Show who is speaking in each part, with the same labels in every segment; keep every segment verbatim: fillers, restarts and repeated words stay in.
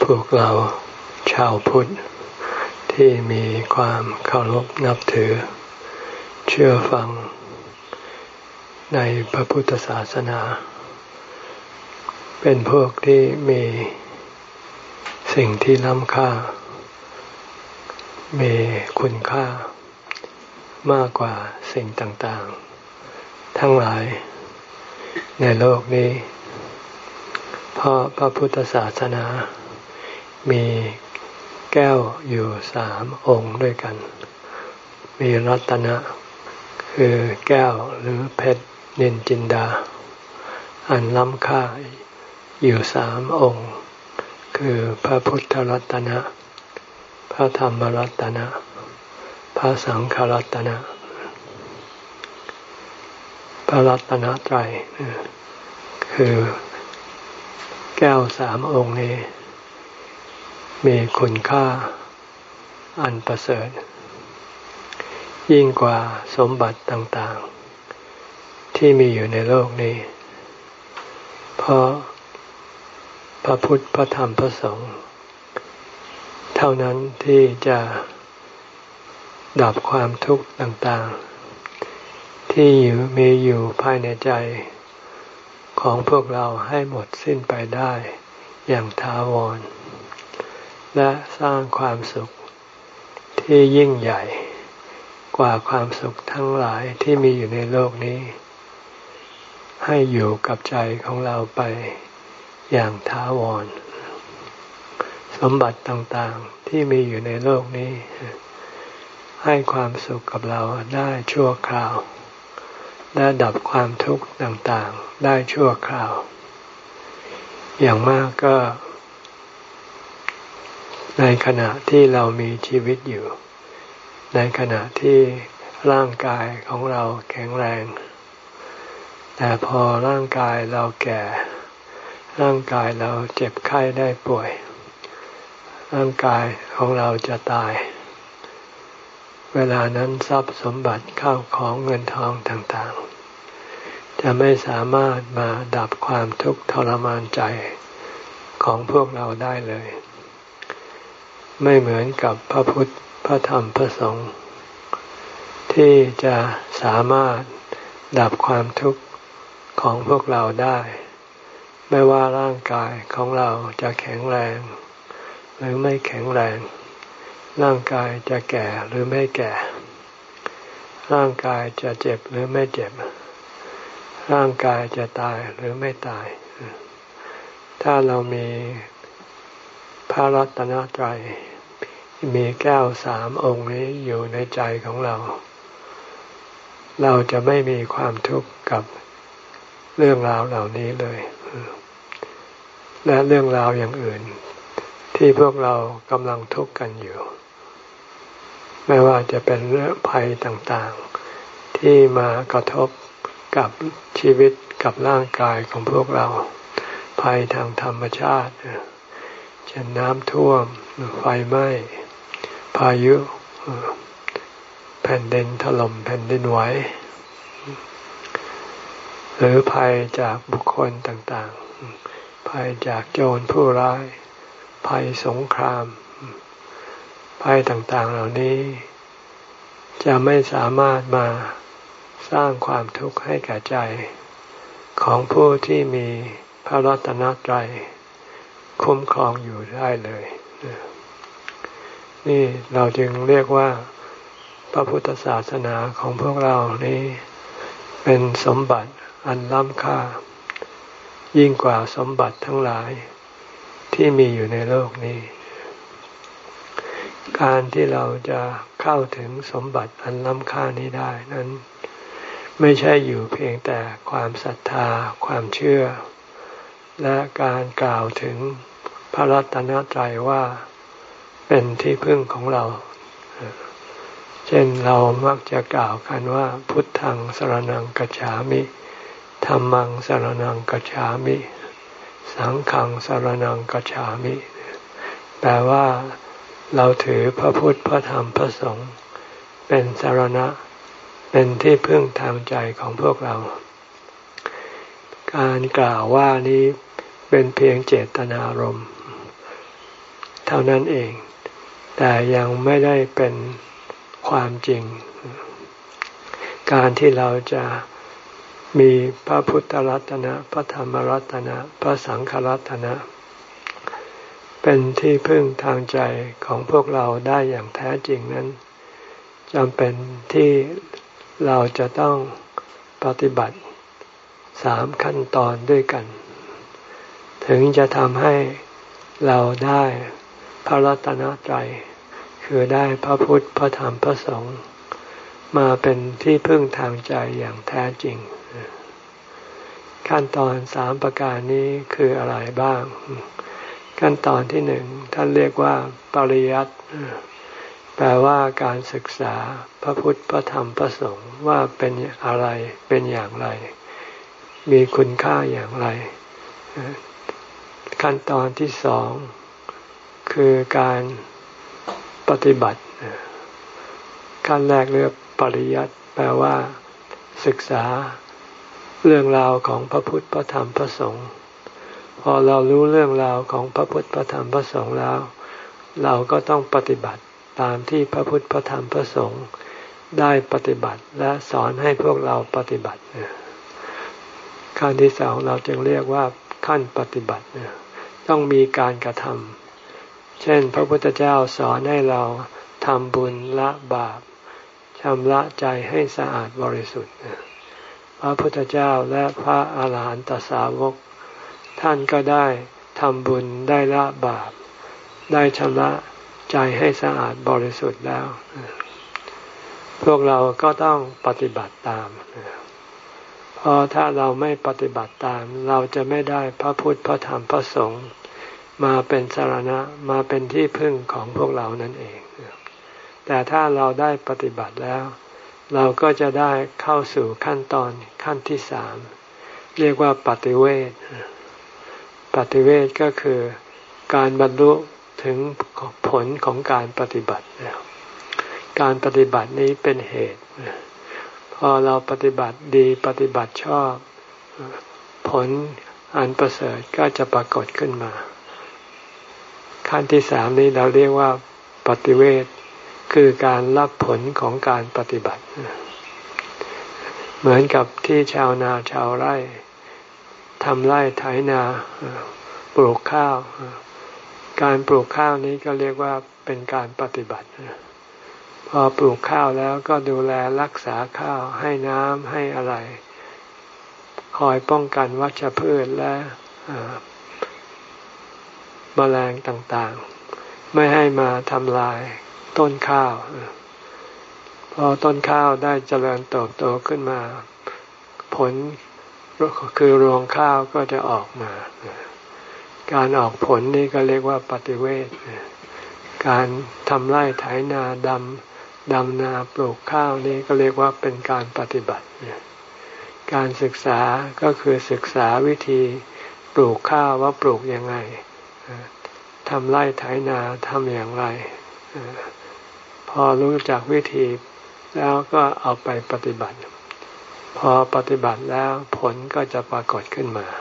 Speaker 1: พวกเราชาวพุทธที่มีความเคารพนับถือเชื่อฟังในพระพุทธศาสนาเป็นพวกที่มีสิ่งที่ล้ำค่ามีคุณค่ามากกว่าสิ่งต่างๆทั้งหลายในโลกนี้เพราะพระพุทธศาสนามีแก้วอยู่สามองค์ด้วยกันมีรัตนะคือแก้วหรือเพชรนินจินดาอันล้ำค่าอยู่สามองค์คือพระพุทธรัตนะพระธรรมรัตนะพระสังฆรัตนะพระรัตนตรัยคือแก้วสามองค์นี้มีคุณค่าอันประเสริฐยิ่งกว่าสมบัติต่างๆที่มีอยู่ในโลกนี้เพราะพระพุทธพระธรรมพระสงฆ์เท่านั้นที่จะดับความทุกข์ต่างๆที่อยู่มีอยู่ภายในใจของพวกเราให้หมดสิ้นไปได้อย่างถาวรและสร้างความสุขที่ยิ่งใหญ่กว่าความสุขทั้งหลายที่มีอยู่ในโลกนี้ให้อยู่กับใจของเราไปอย่างถาวรสมบัติต่างๆที่มีอยู่ในโลกนี้ให้ความสุขกับเราได้ชั่วคราวและดับความทุกข์ต่างๆได้ชั่วคราวอย่างมากก็ในขณะที่เรามีชีวิตอยู่ในขณะที่ร่างกายของเราแข็งแรงแต่พอร่างกายเราแก่ร่างกายเราเจ็บไข้ได้ป่วยร่างกายของเราจะตายเวลานั้นทรัพย์สมบัติข้าวของเงินทองต่างๆจะไม่สามารถมาดับความทุกข์ทรมานใจของพวกเราได้เลยไม่เหมือนกับพระพุทธพระธรรมพระสงฆ์ที่จะสามารถดับความทุกข์ของพวกเราได้ไม่ว่าร่างกายของเราจะแข็งแรงหรือไม่แข็งแรงร่างกายจะแก่หรือไม่แก่ร่างกายจะเจ็บหรือไม่เจ็บร่างกายจะตายหรือไม่ตายถ้าเรามีพระรัตนตรัยมีแก้วสามองค์นี้อยู่ในใจของเราเราจะไม่มีความทุกข์กับเรื่องราวเหล่านี้เลยและเรื่องราวอย่างอื่นที่พวกเรากำลังทุกข์กันอยู่ไม่ว่าจะเป็นเรื่องภัยต่างๆที่มากระทบกับชีวิตกับร่างกายของพวกเราภัยทางธรรมชาติเช่นน้ำท่วมไฟไหม้พายุแผ่นดินถล่มแผ่นดินไหวหรือภัยจากบุคคลต่างๆภัยจากโจรผู้ร้ายภัยสงครามภัยต่างๆเหล่านี้จะไม่สามารถมาสร้างความทุกข์ให้แก่ใจของผู้ที่มีพระรัตนตรัยคุ้มครองอยู่ได้เลยนี่เราจึงเรียกว่าพระพุทธศาสนาของพวกเรานี้เป็นสมบัติอันล้ำค่ายิ่งกว่าสมบัติทั้งหลายที่มีอยู่ในโลกนี้การที่เราจะเข้าถึงสมบัติอันล้ำค่านี้ได้นั้นไม่ใช่อยู่เพียงแต่ความศรัทธาความเชื่อและการกล่าวถึงพระรัตนตรัยว่าเป็นที่พึ่งของเราเช่นเรามักจะกล่าวกันว่าพุทธังสรณังคัจฉามิธัมมังสรณังคัจฉามิสังฆังสรณังคัจฉามิแปลว่าเราถือพระพุทธพระธรรมพระสงฆ์เป็นสรณะเป็นที่พึ่งทางใจของพวกเราการกล่าวว่านี้เป็นเพียงเจตนารมณ์เท่านั้นเองแต่ยังไม่ได้เป็นความจริงการที่เราจะมีพระพุทธรัตนะพระธรรมรัตนะพระสังฆรัตนะเป็นที่พึ่งทางใจของพวกเราได้อย่างแท้จริงนั้นจำเป็นที่เราจะต้องปฏิบัติสามขั้นตอนด้วยกันถึงจะทำให้เราได้พระรัตนตรัยคือได้พระพุทธพระธรรมพระสงฆ์มาเป็นที่พึ่งทางใจอย่างแท้จริงขั้นตอนสามประการนี้คืออะไรบ้างขั้นตอนที่หนึ่งท่านเรียกว่าปริยัติแปลว่าการศึกษาพระพุทธพระธรรมพระสงฆ์ว่าเป็นอะไรเป็นอย่างไรมีคุณค่าอย่างไรขั้นตอนที่สองคือการปฏิบัติขั้นแรกเรียกปริยัติแปลว่าศึกษาเรื่องราวของพระพุทธพระธรรมพระสงฆ์พอเรารู้เรื่องราวของพระพุทธพระธรรมพระสงฆ์แล้วเราก็ต้องปฏิบัติตามที่พระพุทธพระธรรมพระสงฆ์ได้ปฏิบัติและสอนให้พวกเราปฏิบัติขั้นที่สองเราจึงเรียกว่าขั้นปฏิบัติต้องมีการกระทำเช่นพระพุทธเจ้าสอนให้เราทำบุญละบาปชำระใจให้สะอาดบริสุทธิ์พระพุทธเจ้าและพระอาหารหันตสาวกท่านก็ได้ทำบุญได้ละบาปได้ชำระใจให้สะอาดบริสุทธิ์แล้วพวกเราก็ต้องปฏิบัติตามเพราะถ้าเราไม่ปฏิบัติตามเราจะไม่ได้พระพุทธพระธรรมพระสงฆ์มาเป็นสรณะมาเป็นที่พึ่งของพวกเรานั่นเองแต่ถ้าเราได้ปฏิบัติแล้วเราก็จะได้เข้าสู่ขั้นตอนขั้นที่สามเรียกว่าปฏิเวทปฏิเวทก็คือการบรรลุถึงผลของการปฏิบัติการปฏิบัตินี้เป็นเหตุพอเราปฏิบัติดีปฏิบัติชอบผลอันประเสริฐก็จะปรากฏขึ้นมาขั้นที่สามนี้เราเรียกว่าปฏิเวทคือการรับผลของการปฏิบัติเหมือนกับที่ชาวนาชาวไร่ทำไร่ไถนาปลูกข้าวการปลูกข้าวนี้ก็เรียกว่าเป็นการปฏิบัติพอปลูกข้าวแล้วก็ดูแลรักษาข้าวให้น้ำให้อะไรคอยป้องกันวัชพืชและแมลงต่างๆไม่ให้มาทำลายต้นข้าวพอต้นข้าวได้เจริญเติบโตขึ้นมาผลคือรวงข้าวก็จะออกมาการออกผลนี่ก็เรียกว่าปฏิเวทการทำไร่ไถนาดำดำนาปลูกข้าวนี่ก็เรียกว่าเป็นการปฏิบัติการศึกษาก็คือศึกษาวิธีปลูกข้าวว่าปลูกยังไงทำไร่ไถนาทำอย่างไรพอรู้จักวิธีแล้วก็เอาไปปฏิบัติพอปฏิบัติแล้วผลก็จะปรากฏขึ้นมา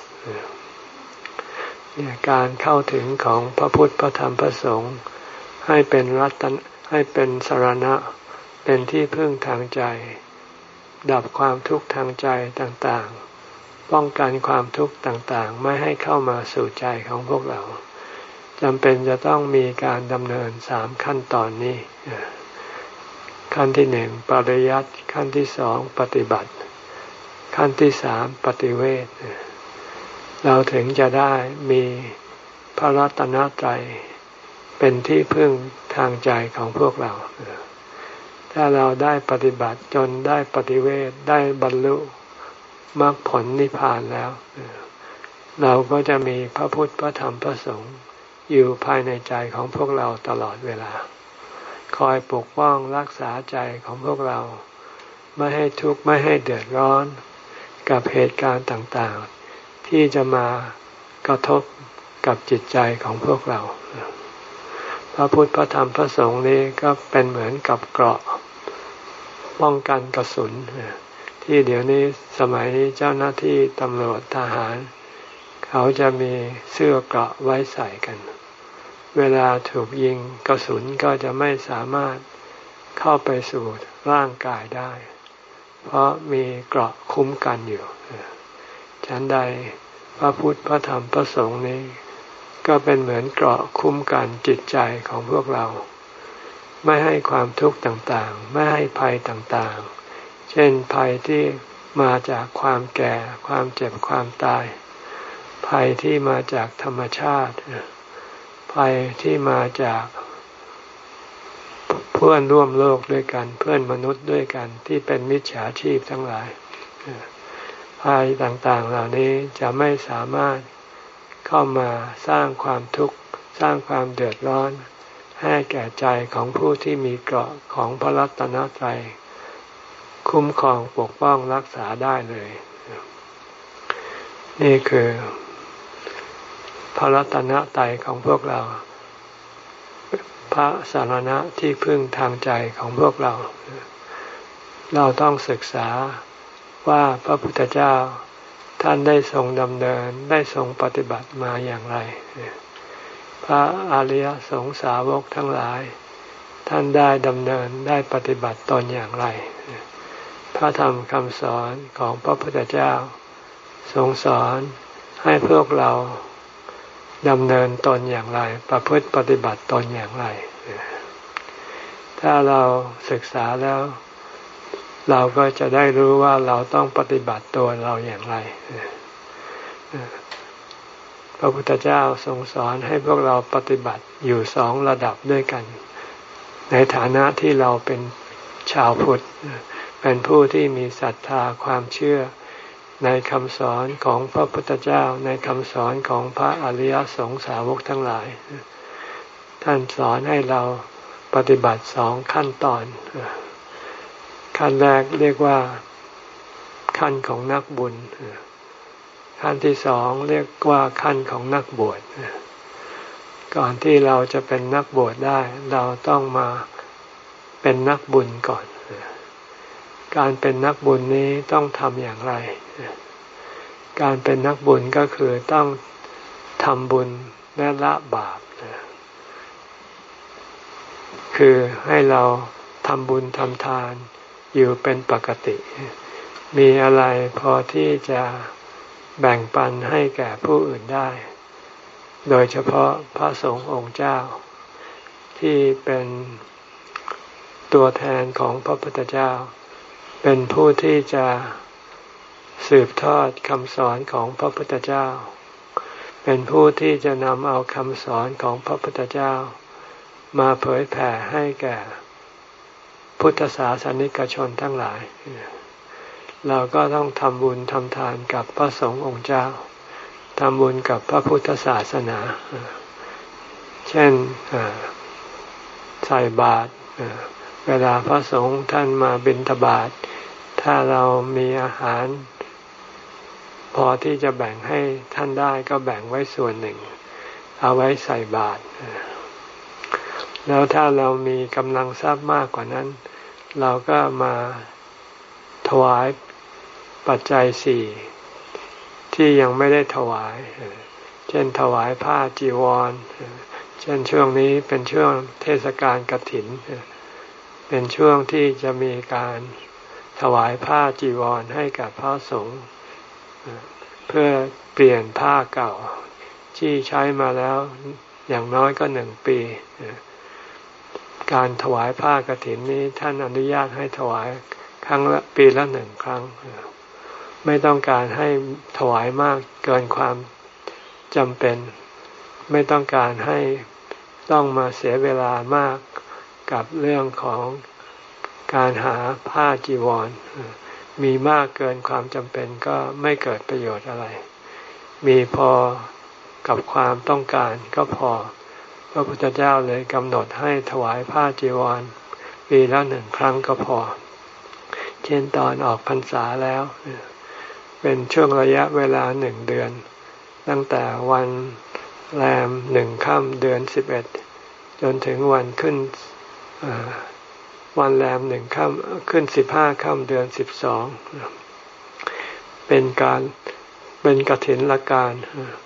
Speaker 1: เนี่ยการเข้าถึงของพระพุทธพระธรรมพระสงฆ์ให้เป็นรัตนะให้เป็นสรณะเป็นที่พึ่งทางใจดับความทุกข์ทางใจต่างๆป้องกันความทุกข์ต่างๆไม่ให้เข้ามาสู่ใจของพวกเราจำเป็นจะต้องมีการดำเนินสามขั้นตอนนี้ขั้นที่หนึ่งปริยัติขั้นที่สองปฏิบัติขั้นที่สามปฏิเวทเราถึงจะได้มีพระรัตนตรัยเป็นที่พึ่งทางใจของพวกเราถ้าเราได้ปฏิบัติจนได้ปฏิเวทได้บรรลุมรรคผลนิพพานแล้วเราก็จะมีพระพุทธพระธรรมพระสงฆ์อยู่ภายในใจของพวกเราตลอดเวลาคอยปกป้องรักษาใจของพวกเราไม่ให้ทุกข์ไม่ให้เดือดร้อนกับเหตุการณ์ต่างๆที่จะมากระทบกับจิตใจของพวกเราพระพุทธพระธรรมพระสงฆ์นี้ก็เป็นเหมือนกับเกราะป้องกันกระสุนที่เดี๋ยวนี้สมัยนี้เจ้าหน้าที่ตำรวจทหารเขาจะมีเสื้อเกราะไว้ใส่กันเวลาถูกยิงกระสุนก็จะไม่สามารถเข้าไปสู่ร่างกายได้เพราะมีเกราะคุ้มกันอยู่ฉันใดพระพุทธพระธรรมพระสงฆ์นี้ก็เป็นเหมือนเกราะคุ้มกันจิตใจของพวกเราไม่ให้ความทุกข์ต่างๆไม่ให้ภัยต่างๆเช่นภัยที่มาจากความแก่ความเจ็บความตายภัยที่มาจากธรรมชาติภัยที่มาจากเพื่อนร่วมโลกด้วยกันเพื่อนมนุษย์ด้วยกันที่เป็นมิจฉาชีพทั้งหลายภัยต่างๆเหล่านี้จะไม่สามารถเข้ามาสร้างความทุกข์สร้างความเดือดร้อนให้แก่ใจของผู้ที่มีเกราะของพระรัตนตรัยคุ้มครองปกป้องรักษาได้เลยนี่คือพระรัตนตรัยของพวกเราพระสารณะที่พึ่งทางใจของพวกเราเราต้องศึกษาว่าพระพุทธเจ้าท่านได้ทรงดำเนินได้ทรงปฏิบัติมาอย่างไรพระอริยสงสาวกทั้งหลายท่านได้ดำเนินได้ปฏิบัติตนอย่างไรพระธรรมคำสอนของพระพุทธเจ้าทรงสอนให้พวกเราดำเนินตนอย่างไรประพฤติปฏิบัติตนอย่างไรถ้าเราศึกษาแล้วเราก็จะได้รู้ว่าเราต้องปฏิบัติตัวเราอย่างไรพระพุทธเจ้าทรงสอนให้พวกเราปฏิบัติอยู่สองระดับด้วยกันในฐานะที่เราเป็นชาวพุทธเป็นผู้ที่มีศรัทธาความเชื่อในคำสอนของพระพุทธเจ้าในคำสอนของพระอริยสงสาวกทั้งหลายท่านสอนให้เราปฏิบัติสองขั้นตอนขั้นแรกเรียกว่าขั้นของนักบุญขั้นที่สองเรียกว่าขั้นของนักบวชก่อนที่เราจะเป็นนักบวชได้เราต้องมาเป็นนักบุญก่อนการเป็นนักบุญนี้ต้องทำอย่างไรการเป็นนักบุญก็คือต้องทำบุญและละบาปคือให้เราทำบุญทำทานอยู่เป็นปกติมีอะไรพอที่จะแบ่งปันให้แก่ผู้อื่นได้โดยเฉพาะพระสงฆ์องค์เจ้าที่เป็นตัวแทนของพระพุทธเจ้าเป็นผู้ที่จะสืบทอดคำสอนของพระพุทธเจ้าเป็นผู้ที่จะนำเอาคำสอนของพระพุทธเจ้ามาเผยแผ่ให้แก่พุทธศาสนิกชนทั้งหลายเราก็ต้องทำบุญทำทานกับพระสงฆ์องค์เจ้าทำบุญกับพระพุทธศาสนาเช่นใส่บาตรเวลาพระสงฆ์ท่านมาบิณฑบาตถ้าเรามีอาหารพอที่จะแบ่งให้ท่านได้ก็แบ่งไว้ส่วนหนึ่งเอาไว้ใส่บาตรแล้วถ้าเรามีกำลังทรัพย์มากกว่านั้นเราก็มาถวายปัจจัยสี่ที่ยังไม่ได้ถวายเช่นถวายผ้าจีวรเช่นช่วงนี้เป็นช่วงเทศกาลกฐินเป็นช่วงที่จะมีการถวายผ้าจีวรให้กับพระสงฆ์เพื่อเปลี่ยนผ้าเก่าที่ใช้มาแล้วอย่างน้อยก็หนึ่งปีการถวายผ้ากฐินนี้ท่านอนุญาตให้ถวายครั้งละปีละหนึ่งครั้งไม่ต้องการให้ถวายมากเกินความจำเป็นไม่ต้องการให้ต้องมาเสียเวลามากกับเรื่องของการหาผ้าจีวรมีมากเกินความจำเป็นก็ไม่เกิดประโยชน์อะไรมีพอกับความต้องการก็พอพระพุทธเจ้าเลยกำหนดให้ถวายผ้าจีวรปีละหนึ่งครั้งก็พอเช่นตอนออกพรรษาแล้วเป็นช่วงระยะเวลาหนึ่งเดือนตั้งแต่วันแรมหนึ่งค่ำเดือนสิบเอ็ดจนถึงวันขึ้นวันแรมหนึ่งค่ำขึ้นสิบห้าค่ำเดือนสิบสองเป็นการเป็นกฐินละการ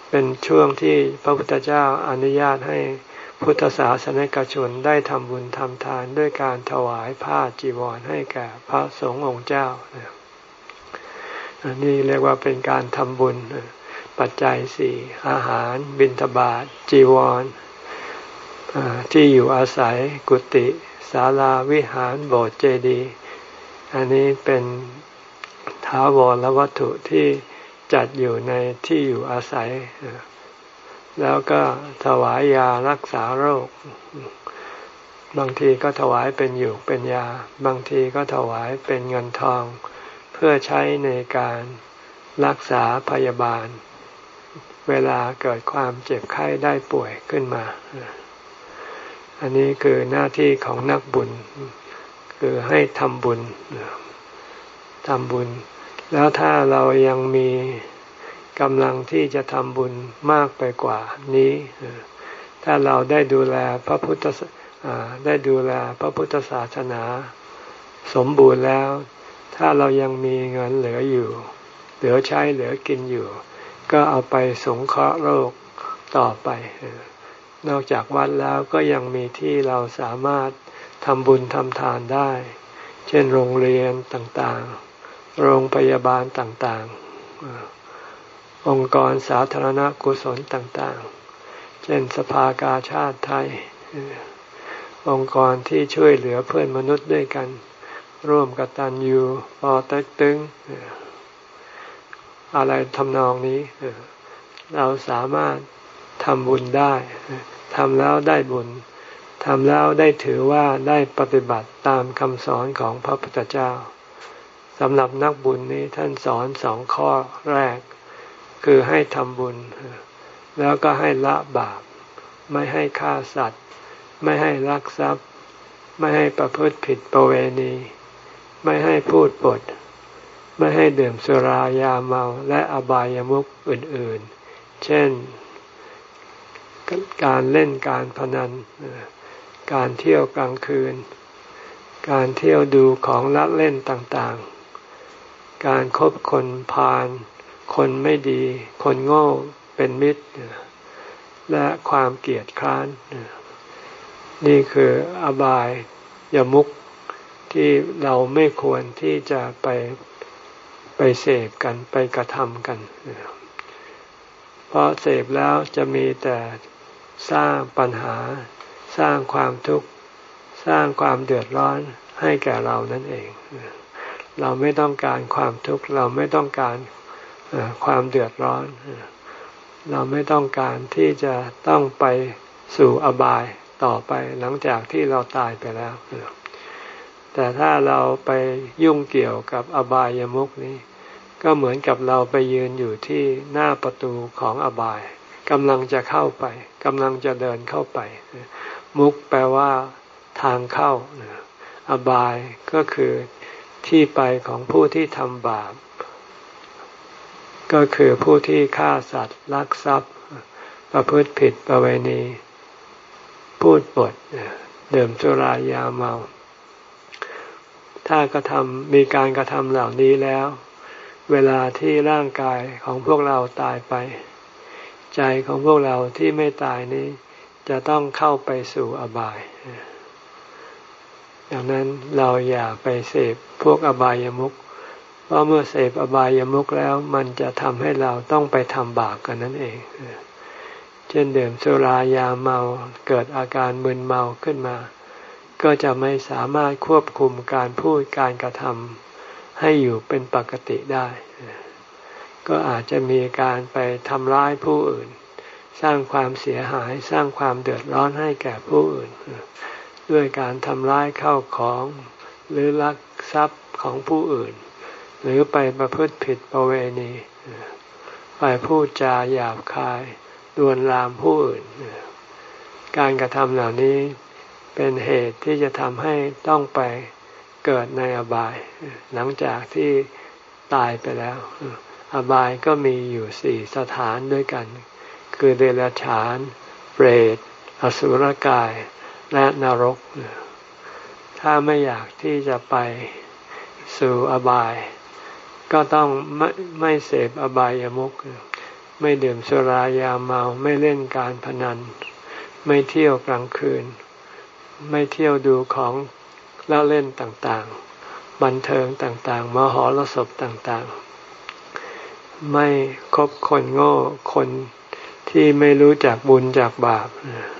Speaker 1: เป็นช่วงที่พระพุทธเจ้าอนุญาตให้พุทธศาสนิกชนได้ทำบุญทำทานด้วยการถวายผ้าจีวรให้แก่พระสงฆ์องค์เจ้าอันนี้เรียกว่าเป็นการทำบุญปัจจัยสี่อาหารบิณฑบาตจีวรที่อยู่อาศัยกุฏิศาลาวิหารโบสถ์เจดีย์อันนี้เป็นถาวรวัตถุที่จัดอยู่ในที่อยู่อาศัยแล้วก็ถวายยารักษาโรคบางทีก็ถวายเป็นอยู่เป็นยาบางทีก็ถวายเป็นเงินทองเพื่อใช้ในการรักษาพยาบาลเวลาเกิดความเจ็บไข้ได้ป่วยขึ้นมาอันนี้คือหน้าที่ของนักบุญคือให้ทำบุญทำบุญแล้วถ้าเรายังมีกำลังที่จะทำบุญมากไปกว่านี้ถ้าเราได้ดูแลพระพุทธได้ดูแลพระพุทธศาสนาสมบูรณ์แล้วถ้าเรายังมีเงินเหลืออยู่เหลือใช้เหลือกินอยู่ก็เอาไปสงเคราะห์โลกต่อไปนอกจากวัดแล้วก็ยังมีที่เราสามารถทำบุญทำทานได้เช่นโรงเรียนต่างๆโรงพยาบาลต่างๆองค์กรสาธารณกุศลต่างๆเช่นสภากาชาติไทยองค์กรที่ช่วยเหลือเพื่อนมนุษย์ด้วยกันร่วมกตัญญูปอเต็กตึงอะไรทำนองนี้เราสามารถทำบุญได้ทำแล้วได้บุญทำแล้วได้ถือว่าได้ปฏิบัติตามคำสอนของพระพุทธเจ้าสำหรับนักบุญนี้ท่านสอนสองข้อแรกคือให้ทำบุญแล้วก็ให้ละบาปไม่ให้ฆ่าสัตว์ไม่ให้ลักทรัพย์ไม่ให้ประพฤติผิดประเวณีไม่ให้พูดปดไม่ให้ดื่มสุรายาเมาและอบายามุขอื่นๆเช่นการเล่นการพนันการเที่ยวกลางคืนการเที่ยวดูของละเล่นต่างๆการคบคนพาลคนไม่ดีคนโง่เป็นมิตรและความเกลียดคร้านนี่คืออบายยมุขที่เราไม่ควรที่จะไปไปเสพกันไปกระทำกันเพราะเสพแล้วจะมีแต่สร้างปัญหาสร้างความทุกข์สร้างความเดือดร้อนให้แก่เรานั่นเองเราไม่ต้องการความทุกข์เราไม่ต้องการความเดือดร้อนเราไม่ต้องการที่จะต้องไปสู่อบายต่อไปหลังจากที่เราตายไปแล้วแต่ถ้าเราไปยุ่งเกี่ยวกับอบายมุขนี้ก็เหมือนกับเราไปยืนอยู่ที่หน้าประตูของอบายกำลังจะเข้าไปกำลังจะเดินเข้าไปมุขแปลว่าทางเข้าอบายก็คือที่ไปของผู้ที่ทำบาปก็คือผู้ที่ฆ่าสัตว์ลักทรัพย์ประพฤติผิดประเวณีพูดปดดื่มสุรายาเมาถ้ากระทำมีการกระทำเหล่านี้แล้วเวลาที่ร่างกายของพวกเราตายไปใจของพวกเราที่ไม่ตายนี้จะต้องเข้าไปสู่อบายดังนั้นเราอย่าไปเสพพวกอบายามุขเพราะเมื่อเสพอบายามุขแล้วมันจะทำให้เราต้องไปทำบาปกันนั่นเองเช่นดื่มสุรายาเมาเกิดอาการมึนเมาขึ้นมาก็จะไม่สามารถควบคุมการพูดการกระทำให้อยู่เป็นปกติได้ก็อาจจะมีการไปทำร้ายผู้อื่นสร้างความเสียหายสร้างความเดือดร้อนให้แก่ผู้อื่นด้วยการทำร้ายข้าวของหรือลักทรัพย์ของผู้อื่นหรือไปประพฤติผิดประเวณีไปพูดจาหยาบคายลวนลามผู้อื่นการกระทำเหล่านี้เป็นเหตุที่จะทำให้ต้องไปเกิดในอบายหลังจากที่ตายไปแล้วอบายก็มีอยู่สี่สถานด้วยกันคือเดรัจฉานเปรตอสุรกายและนรกถ้าไม่อยากที่จะไปสู่อบายก็ต้องไม่ไม่เสพอบายามุขไม่ดื่มสุรายาเมาไม่เล่นการพนันไม่เที่ยวกลางคืนไม่เที่ยวดูของแล้วเล่นต่างๆบันเทิงต่างๆมหรสพต่างๆไม่คบคนโง่คนที่ไม่รู้จักบุญจากบาป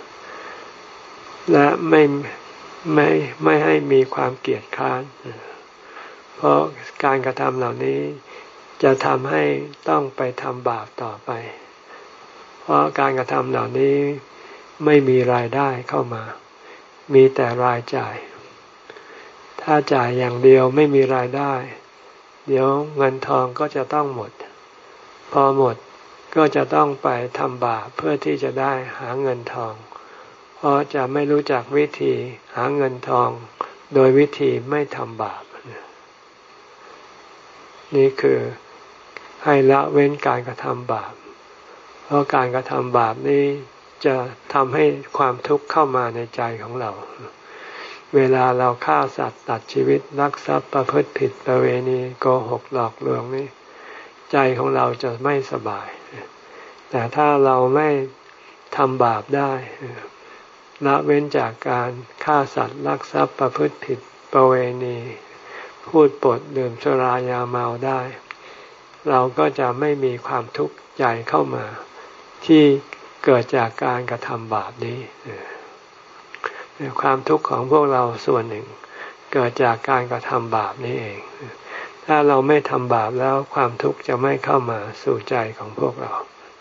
Speaker 1: และไม่ไม่ไม่ให้มีความเกลียดค้านเพราะการกระทำเหล่านี้จะทำให้ต้องไปทำบาปต่อไปเพราะการกระทำเหล่านี้ไม่มีรายได้เข้ามามีแต่รายจ่ายถ้าจ่ายอย่างเดียวไม่มีรายได้เดี๋ยวเงินทองก็จะต้องหมดพอหมดก็จะต้องไปทำบาปเพื่อที่จะได้หาเงินทองเพราะจะไม่รู้จักวิธีหาเงินทองโดยวิธีไม่ทำบาปนี่คือให้ละเว้นการกระทำบาปเพราะการกระทำบาปนี้จะทำให้ความทุกข์เข้ามาในใจของเราเวลาเราฆ่าสัตว์ตัดชีวิตลักทรัพย์ประพฤติผิดประเวณีโกหกหลอกลวงนี่ใจของเราจะไม่สบายแต่ถ้าเราไม่ทำบาปได้ละเว้นจากการฆ่าสัตว์ลักทรัพย์ประพฤติผิดประเวณีพูดปดดื่มสุรายาเมาได้เราก็จะไม่มีความทุกข์ใจเข้ามาที่เกิดจากการกระทำบาปนี้ความทุกข์ของพวกเราส่วนหนึ่งเกิดจากการกระทำบาปนี้เองถ้าเราไม่ทำบาปแล้วความทุกข์จะไม่เข้ามาสู่ใจของพวกเรา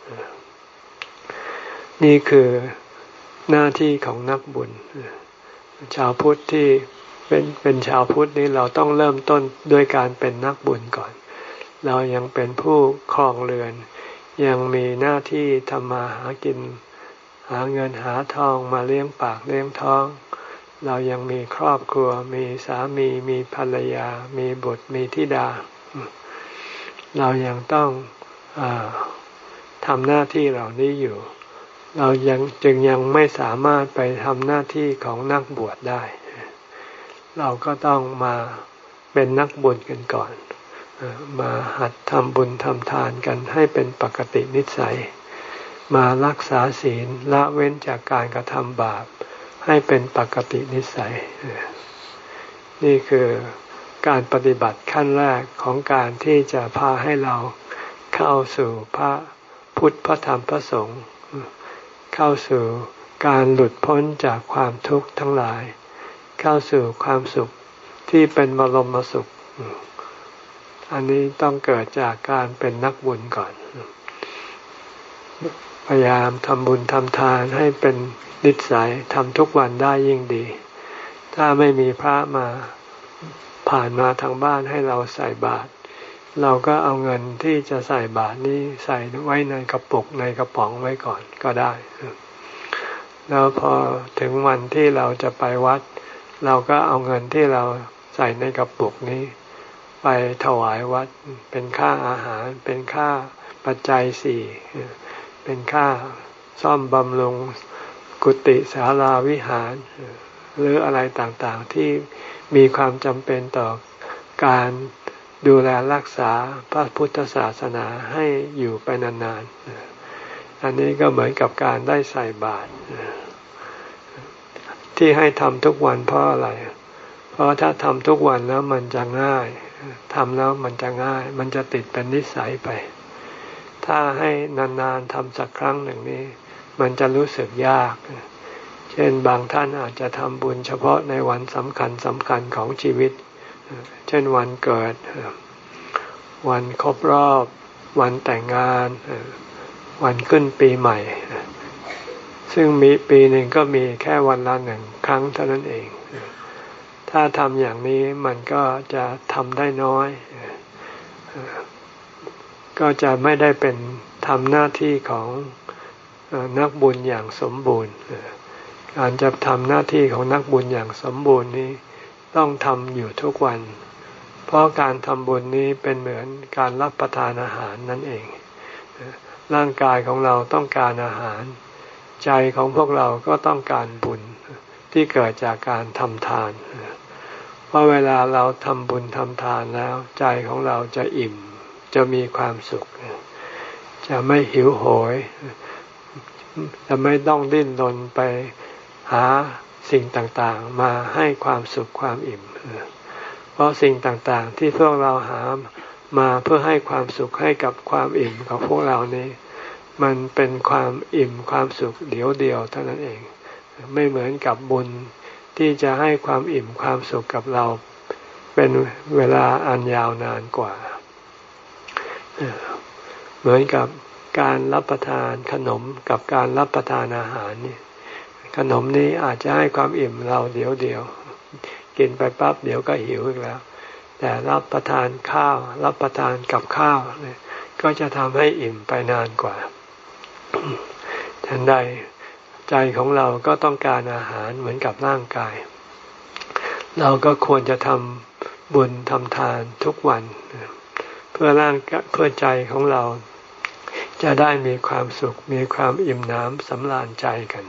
Speaker 1: นี่คือหน้าที่ของนักบุญชาวพุทธที่เป็นเป็นชาวพุทธนี้เราต้องเริ่มต้นด้วยการเป็นนักบุญก่อนเรายังเป็นผู้ครองเรือนยังมีหน้าที่ทำมาหากินหาเงินหาทองมาเลี้ยงปากเลี้ยงท้องเรายังมีครอบครัวมีสามีมีภรรยามีบุตรมีธิดาเรายังต้องเอ่อทำหน้าที่เหล่านี้อยู่เรายังจึงยังไม่สามารถไปทำหน้าที่ของนักบวชได้เราก็ต้องมาเป็นนักบุญกันก่อนมาหัดทำบุญทำทานกันให้เป็นปกตินิสัยมารักษาศีลละเว้นจากการกระทำบาปให้เป็นปกตินิสัยนี่คือการปฏิบัติขั้นแรกของการที่จะพาให้เราเข้าสู่พระพุทธพระธรรมพระสงฆ์เข้าสู่การหลุดพ้นจากความทุกข์ทั้งหลายเข้าสู่ความสุขที่เป็นบรมสุขอันนี้ต้องเกิดจากการเป็นนักบุญก่อนพยายามทำบุญทำทานให้เป็นนิสัยทำทุกวันได้ยิ่งดีถ้าไม่มีพระมาผ่านมาทางบ้านให้เราใส่บาตรเราก็เอาเงินที่จะใส่บาตรนี้ใส่ไว้ในกระปุกในกระป๋องไว้ก่อนก็ได้แล้วพอถึงวันที่เราจะไปวัดเราก็เอาเงินที่เราใส่ในกระปุกนี้ไปถวายวัดเป็นค่าอาหารเป็นค่าปัจจัยสี่เป็นค่าซ่อมบำรุงกุฏิศาลาวิหารหรืออะไรต่างๆที่มีความจำเป็นต่อการดูแลรักษาพระพุทธศาสนาให้อยู่ไปนานๆอันนี้ก็เหมือนกับการได้ใส่บาตรที่ให้ทำทุกวันเพราะอะไรเพราะถ้าทำทุกวันแล้วมันจะง่ายทำแล้วมันจะง่ายมันจะติดเป็นนิสัยไปถ้าให้นานๆทำสักครั้งหนึ่งนี้มันจะรู้สึกยากเช่นบางท่านอาจจะทำบุญเฉพาะในวันสำคัญสำคัญของชีวิตเช่นวันเกิดวันครบรอบวันแต่งงานวันขึ้นปีใหม่ซึ่งมีปีหนึ่งก็มีแค่วันละหนึ่งครั้งเท่านั้นเองถ้าทำอย่างนี้มันก็จะทำได้น้อยก็จะไม่ได้เป็นทำหน้าที่ของนักบุญอย่างสมบูรณ์การจะทำหน้าที่ของนักบุญอย่างสมบูรณ์นี้ต้องทำอยู่ทุกวันเพราะการทำบุญนี้เป็นเหมือนการรับประทานอาหารนั่นเองร่างกายของเราต้องการอาหารใจของพวกเราก็ต้องการบุญที่เกิดจากการทำทานเพราะเวลาเราทำบุญทำทานแล้วใจของเราจะอิ่มจะมีความสุขจะไม่หิวโหยจะไม่ต้องดิ้นรนไปหาสิ่งต่างๆมาให้ความสุขความอิ่มเพราะสิ่งต่างๆที่พวกเราหามาเพื่อให้ความสุขให้กับความอิ่มของพวกเรานี้มันเป็นความอิ่มความสุขเดียวเดียวเท่านั้นเองไม่เหมือนกับบุญที่จะให้ความอิ่มความสุขกับเราเป็นเวลาอันยาวนานกว่าเหมือนกับการรับประทานขนมกับการรับประทานอาหารนี่ขนมนี้อาจจะให้ความอิ่มเราเดียวเดียวกินไปปั๊บเดี๋ยวก็หิวอีกแล้วแต่รับประทานข้าวรับประทานกับข้าวเนี่ยก็จะทำให้อิ่มไปนานกว่าทันใดใจของเราก็ต้องการอาหารเหมือนกับร่างกายเราก็ควรจะทำบุญทำทานทุกวันเพื่อร่างเพื่อใจของเราจะได้มีความสุขมีความอิ่มน้ำสำราญใจกัน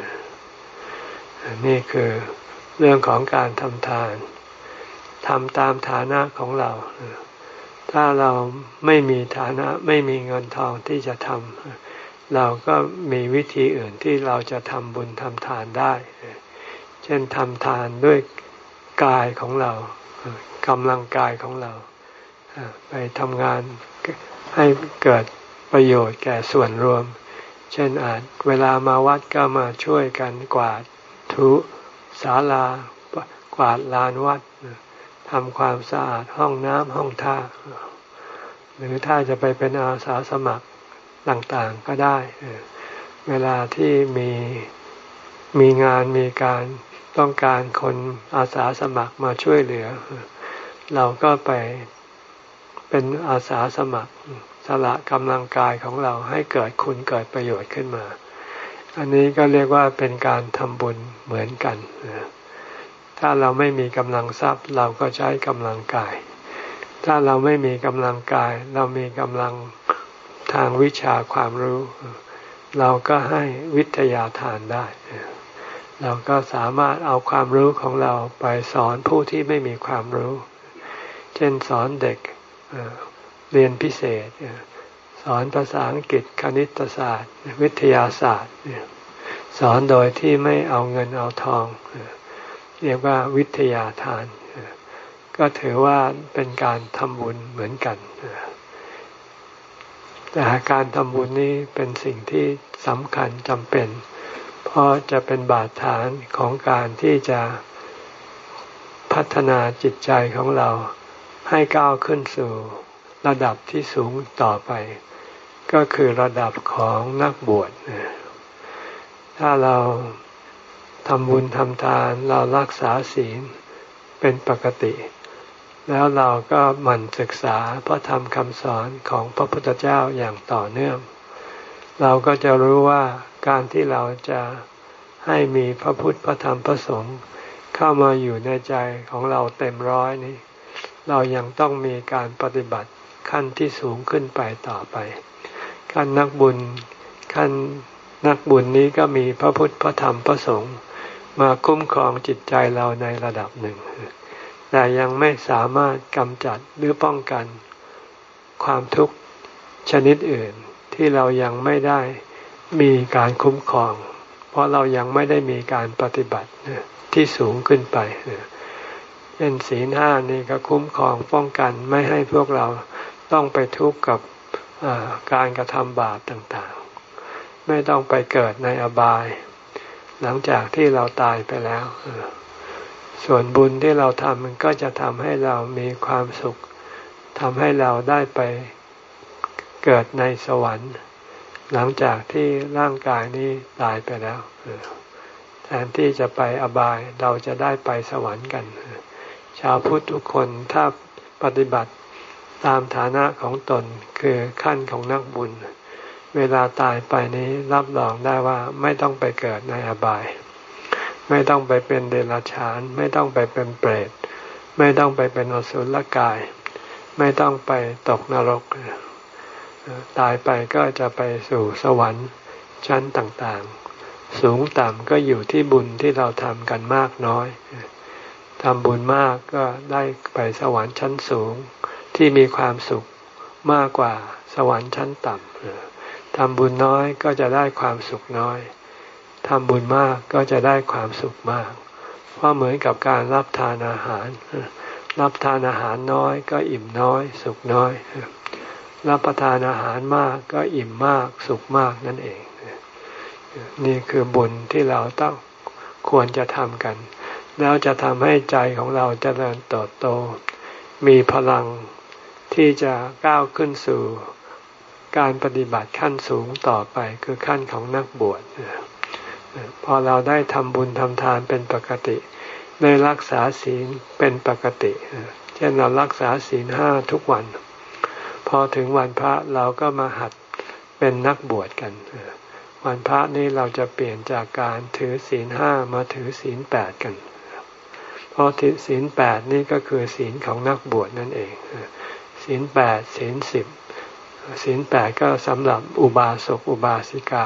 Speaker 1: นี่คือเรื่องของการทำทานทำตามฐานะของเราถ้าเราไม่มีฐานะไม่มีเงินทองที่จะทำเราก็มีวิธีอื่นที่เราจะทำบุญทำทานได้เช่นทำทานด้วยกายของเรากำลังกายของเราไปทำงานให้เกิดประโยชน์แก่ส่วนรวมเช่นอาจเวลามาวัดก็มาช่วยกันกวาดถูศาลากวาดลานวัดทำความสะอาดห้องน้ำห้องท่าหรือถ้าจะไปเป็นอาสาสมัครต่างๆก็ได้เวลาที่มีมีงานมีการต้องการคนอาสาสมัครมาช่วยเหลือเราก็ไปเป็นอาสาสมัครสละกำลังกายของเราให้เกิดคุณเกิดประโยชน์ขึ้นมาอันนี้ก็เรียกว่าเป็นการทำบุญเหมือนกันถ้าเราไม่มีกำลังทรัพย์เราก็ใช้กำลังกายถ้าเราไม่มีกำลังกายเรามีกำลังทางวิชาความรู้เราก็ให้วิทยาทานได้เราก็สามารถเอาความรู้ของเราไปสอนผู้ที่ไม่มีความรู้เช่นสอนเด็กเรียนพิเศษสอนภาษาอังกฤษคณิตศาสตร์วิทยาศาสตร์สอนโดยที่ไม่เอาเงินเอาทองเรียกว่าวิทยาทานก็ถือว่าเป็นการทำบุญเหมือนกันแต่การทำบุญนี้เป็นสิ่งที่สำคัญจำเป็นเพราะจะเป็นบาดฐานของการที่จะพัฒนาจิตใจของเราให้ก้าวขึ้นสู่ระดับที่สูงต่อไปก็คือระดับของนักบวชถ้าเราทำบุญทำทานเรารักษาศีลเป็นปกติแล้วเราก็หมั่นศึกษาพระธรรมคำสอนของพระพุทธเจ้าอย่างต่อเนื่องเราก็จะรู้ว่าการที่เราจะให้มีพระพุทธพระธรรมพระสงฆ์เข้ามาอยู่ในใจของเราเต็มร้อยนี้เรายังต้องมีการปฏิบัติขั้นที่สูงขึ้นไปต่อไปขั้นนักบุญขั้นนักบุญนี้ก็มีพระพุทธพระธรรมพระสงฆ์มาคุ้มครองจิตใจเราในระดับหนึ่งแต่ยังไม่สามารถกำจัดหรือป้องกันความทุกข์ชนิดอื่นที่เรายังไม่ได้มีการคุ้มครองเพราะเรายังไม่ได้มีการปฏิบัติที่สูงขึ้นไปเช่นศีลห้านี่ก็คุ้มครองป้องกันไม่ให้พวกเราต้องไปทุกข์กับการกระทำบาปต่างๆไม่ต้องไปเกิดในอบายหลังจากที่เราตายไปแล้วส่วนบุญที่เราทำมันก็จะทำให้เรามีความสุขทำให้เราได้ไปเกิดในสวรรค์หลังจากที่ร่างกายนี้ตายไปแล้วแทนที่จะไปอบายเราจะได้ไปสวรรค์กันชาวพุทธทุกคนถ้าปฏิบัติตามฐานะของตนคือขั้นของนักบุญเวลาตายไปนี้รับรองได้ว่าไม่ต้องไปเกิดในอบายไม่ต้องไปเป็นเดรัจฉานไม่ต้องไปเป็นเปรตไม่ต้องไปเป็นอสุรกายไม่ต้องไปตกนรกตายไปก็จะไปสู่สวรรค์ชั้นต่างๆสูงต่ำก็อยู่ที่บุญที่เราทำกันมากน้อยทำบุญมากก็ได้ไปสวรรค์ชั้นสูงที่มีความสุขมากกว่าสวรรค์ชั้นต่ำบุญน้อยก็จะได้ความสุขน้อยทำบุญมากก็จะได้ความสุขมากเพราะเหมือนกับการรับทานอาหารรับทานอาหารน้อยก็อิ่มน้อยสุขน้อยรับประทานอาหารมากก็อิ่มมากสุขมากนั่นเองนี่คือบุญที่เราต้องควรจะทำกันแล้วจะทำให้ใจของเราเจริญเติบโตมีพลังที่จะก้าวขึ้นสู่การปฏิบัติขั้นสูงต่อไปคือขั้นของนักบวชพอเราได้ทำบุญทำทานเป็นปกติได้รักษาศีลเป็นปกติเช่นเรารักษาศีลห้าทุกวันพอถึงวันพระเราก็มาหัดเป็นนักบวชกันวันพระนี้เราจะเปลี่ยนจากการถือศีลห้ามาถือศีลแปดกันเพราะถือศีลแปดนี่ก็คือศีลของนักบวชนั่นเองศีลแปดศีลสิบศีลแปดก็สำหรับอุบาสกอุบาสิกา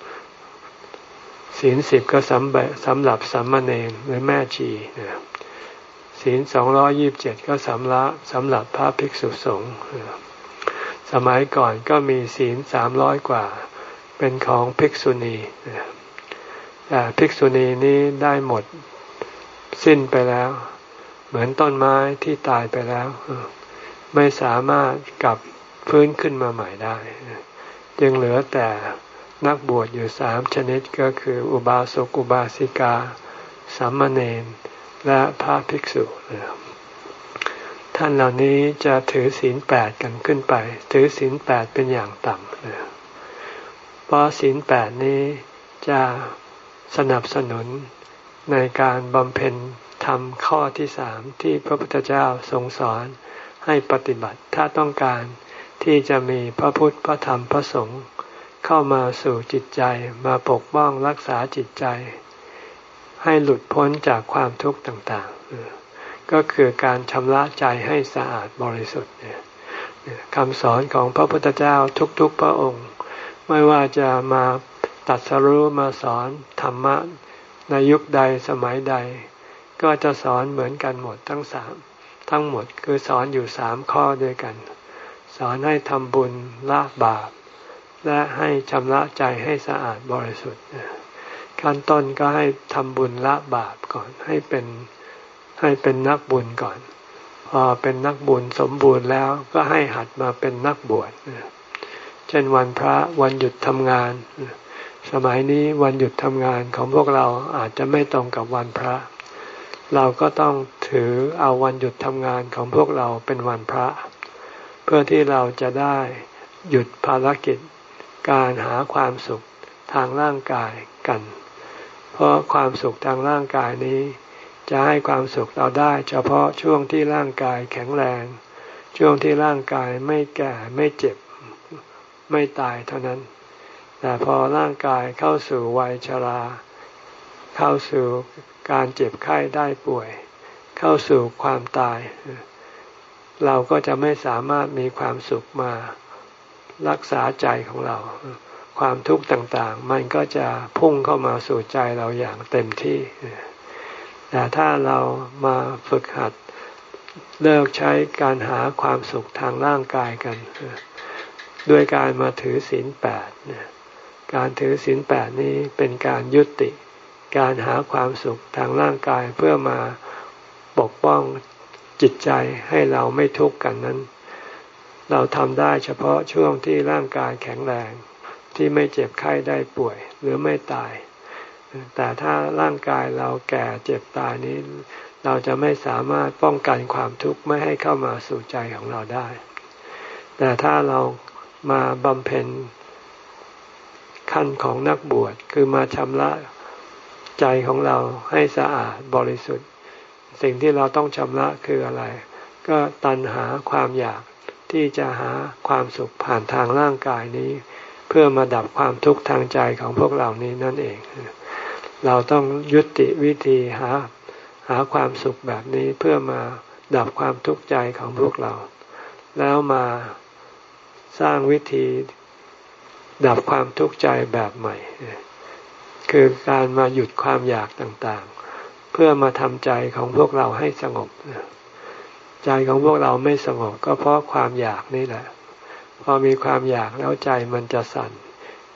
Speaker 1: ศีลสิบก็สำหรับสำหรับสามเณรหรือแม่ชีศีลสองร้อยยี่สิบเจ็ดก็สำหรับสำหรับพระภิกษุสงฆ์สมัยก่อนก็มีศีลสามร้อยกว่าเป็นของภิกษุณีแต่ภิกษุณีนี้ได้หมดสิ้นไปแล้วเหมือนต้นไม้ที่ตายไปแล้วไม่สามารถกลับฟื้นขึ้นมาใหม่ได้จึงเหลือแต่นักบวชอยู่สามชนิดก็คืออุบาสกอุบาสิกาสามเณรและพระภิกษุท่านเหล่านี้จะถือศีลแปดกันขึ้นไปถือศีลแปดเป็นอย่างต่ำเพราะศีลแปดนี้จะสนับสนุนในการบำเพ็ญธรรมข้อที่สามที่พระพุทธเจ้าทรงสอนให้ปฏิบัติถ้าต้องการที่จะมีพระพุทธพระธรรมพระสงฆ์เข้ามาสู่จิตใจมาปกป้องรักษาจิตใจให้หลุดพ้นจากความทุกข์ต่างๆก็คือการชำระใจให้สะอาดบริสุทธิ์คำสอนของพระพุทธเจ้าทุกๆพระองค์ไม่ว่าจะมาตรัสรู้มาสอนธรรมะในยุคใดสมัยใดก็จะสอนเหมือนกันหมดทั้งสามทั้งหมดคือสอนอยู่สามข้อด้วยกันสอนให้ทำบุญละบาปและให้ชำระใจให้สะอาดบริสุทธิ์ขั้นต้นก็ให้ทำบุญละบาปก่อนให้เป็นให้เป็นนักบุญก่อนพอเป็นนักบุญสมบูรณ์แล้วก็ให้หัดมาเป็นนักบวชเช่นวันพระวันหยุดทำงานสมัยนี้วันหยุดทำงานของพวกเราอาจจะไม่ตรงกับวันพระเราก็ต้องถือเอาวันหยุดทำงานของพวกเราเป็นวันพระเพื่อที่เราจะได้หยุดภารกิจการหาความสุขทางร่างกายกันเพราะความสุขทางร่างกายนี้จะให้ความสุขเราได้เฉพาะช่วงที่ร่างกายแข็งแรงช่วงที่ร่างกายไม่แก่ไม่เจ็บไม่ตายเท่านั้นแต่พอร่างกายเข้าสู่วัยชราเข้าสู่การเจ็บไข้ได้ป่วยเข้าสู่ความตายเราก็จะไม่สามารถมีความสุขมารักษาใจของเราความทุกข์ต่างๆมันก็จะพุ่งเข้ามาสู่ใจเราอย่างเต็มที่แต่ถ้าเรามาฝึกหัดเลิกใช้การหาความสุขทางร่างกายกันด้วยการมาถือศีลแปดการถือศีลแปดนี้เป็นการยุติการหาความสุขทางร่างกายเพื่อมาปกป้องจิตใจให้เราไม่ทุกข์กันนั้นเราทำได้เฉพาะช่วงที่ร่างกายแข็งแรงที่ไม่เจ็บไข้ได้ป่วยหรือไม่ตายแต่ถ้าร่างกายเราแก่เจ็บตายนี้เราจะไม่สามารถป้องกันความทุกข์ไม่ให้เข้ามาสู่ใจของเราได้แต่ถ้าเรามาบำเพ็ญขั้นของนักบวชคือมาชำระใจของเราให้สะอาดบริสุทธิ์สิ่งที่เราต้องชำระคืออะไรก็ตัณหาความอยากที่จะหาความสุขผ่านทางร่างกายนี้เพื่อมาดับความทุกข์ทางใจของพวกเรานี้นั่นเองเราต้องยุติวิธีหาหาความสุขแบบนี้เพื่อมาดับความทุกข์ใจของพวกเราแล้วมาสร้างวิธีดับความทุกข์ใจแบบใหม่คือการมาหยุดความอยากต่างๆเพื่อมาทำใจของพวกเราให้สงบใจของพวกเราไม่สงบก็เพราะความอยากนี่แหละพอมีความอยากแล้วใจมันจะสั่น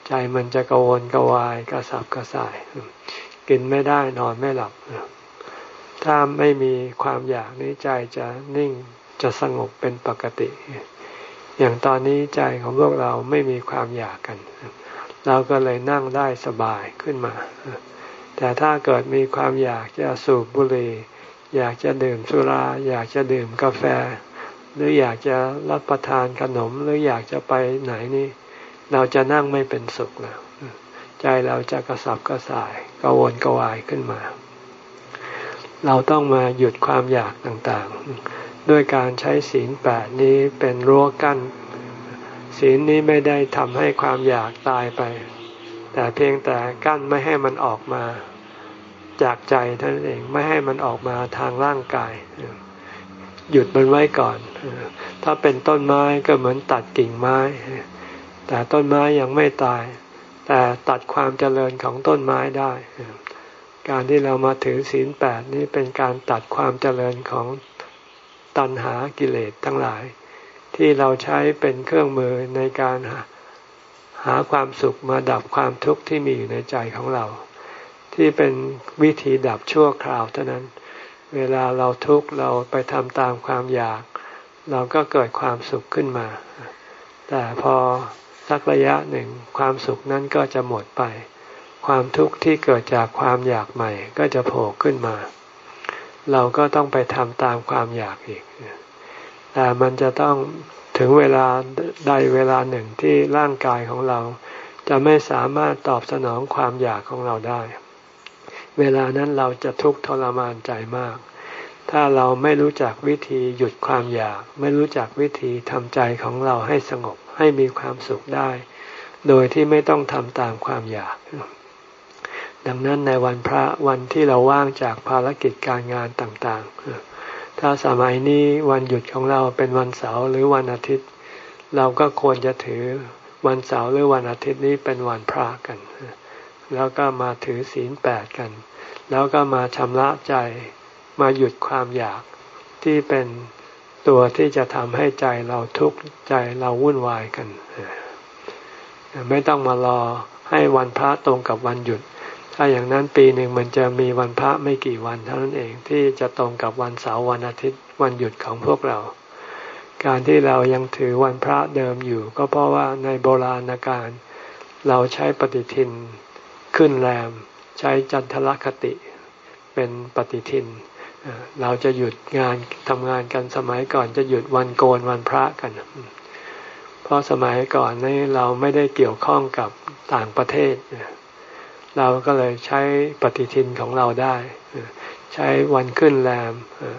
Speaker 1: ใจมันจะกังวลกระวายกระสับกระส่ายกินไม่ได้นอนไม่หลับถ้าไม่มีความอยากนี้ใจจะนิ่งจะสงบเป็นปกติอย่างตอนนี้ใจของพวกเราไม่มีความอยากกันเราก็เลยนั่งได้สบายขึ้นมาแต่ถ้าเกิดมีความอยากจะสูบบุหรี่อยากจะดื่มสุราอยากจะดื่มกาแฟหรืออยากจะรับประทานขนมหรืออยากจะไปไหนนี่เราจะนั่งไม่เป็นสุขแล้วใจเราจะกระสับกระส่ายกระวนกระวายขึ้นมาเราต้องมาหยุดความอยากต่างๆด้วยการใช้ศีลแปดนี้เป็นรั้วกั้นศีลนี้ไม่ได้ทำให้ความอยากตายไปแต่เพียงแต่กั้นไม่ให้มันออกมาจากใจเท่านั้นเองไม่ให้มันออกมาทางร่างกายหยุดมันไว้ก่อนถ้าเป็นต้นไม้ก็เหมือนตัดกิ่งไม้แต่ต้นไม้ยังไม่ตายแต่ตัดความเจริญของต้นไม้ได้การที่เรามาถือศีลแปดนี้เป็นการตัดความเจริญของตัณหากิเลสทั้งหลายที่เราใช้เป็นเครื่องมือในการหาหาความสุขมาดับความทุกข์ที่มีอยู่ในใจของเราที่เป็นวิธีดับชั่วคราวเท่านั้นเวลาเราทุกข์เราไปทำตามความอยากเราก็เกิดความสุขขึ้นมาแต่พอสักระยะหนึ่งความสุขนั้นก็จะหมดไปความทุกข์ที่เกิดจากความอยากใหม่ก็จะโผล่ขึ้นมาเราก็ต้องไปทำตามความอยากอีกแต่มันจะต้องถึงเวลาใดเวลาหนึ่งที่ร่างกายของเราจะไม่สามารถตอบสนองความอยากของเราได้เวลานั้นเราจะทุกข์ทรมานใจมากถ้าเราไม่รู้จักวิธีหยุดความอยากไม่รู้จักวิธีทำใจของเราให้สงบให้มีความสุขได้โดยที่ไม่ต้องทำตามความอยากดังนั้นในวันพระวันที่เราว่างจากภารกิจการงานต่างๆถ้าสมัยนี้วันหยุดของเราเป็นวันเสาร์หรือวันอาทิตย์เราก็ควรจะถือวันเสาร์หรือวันอาทิตย์นี้เป็นวันพระกันแล้วก็มาถือศีลแปดกันแล้วก็มาชำระใจมาหยุดความอยากที่เป็นตัวที่จะทำให้ใจเราทุกข์ใจเราวุ่นวายกันไม่ต้องมารอให้วันพระตรงกับวันหยุดถ้าอย่างนั้นปีหนึ่งมันจะมีวันพระไม่กี่วันเท่านั้นเองที่จะตรงกับวันเสาร์วันอาทิตย์วันหยุดของพวกเราการที่เรายังถือวันพระเดิมอยู่ก็เพราะว่าในโบราณกาลเราใช้ปฏิทินขึ้นแรมใช้จันทรคติเป็นปฏิทินเราจะหยุดงานทำงานกันสมัยก่อนจะหยุดวันโกนวันพระกันเพราะสมัยก่อนนี้เราไม่ได้เกี่ยวข้องกับต่างประเทศเราก็เลยใช้ปฏิทินของเราได้ใช้วันขึ้นแรม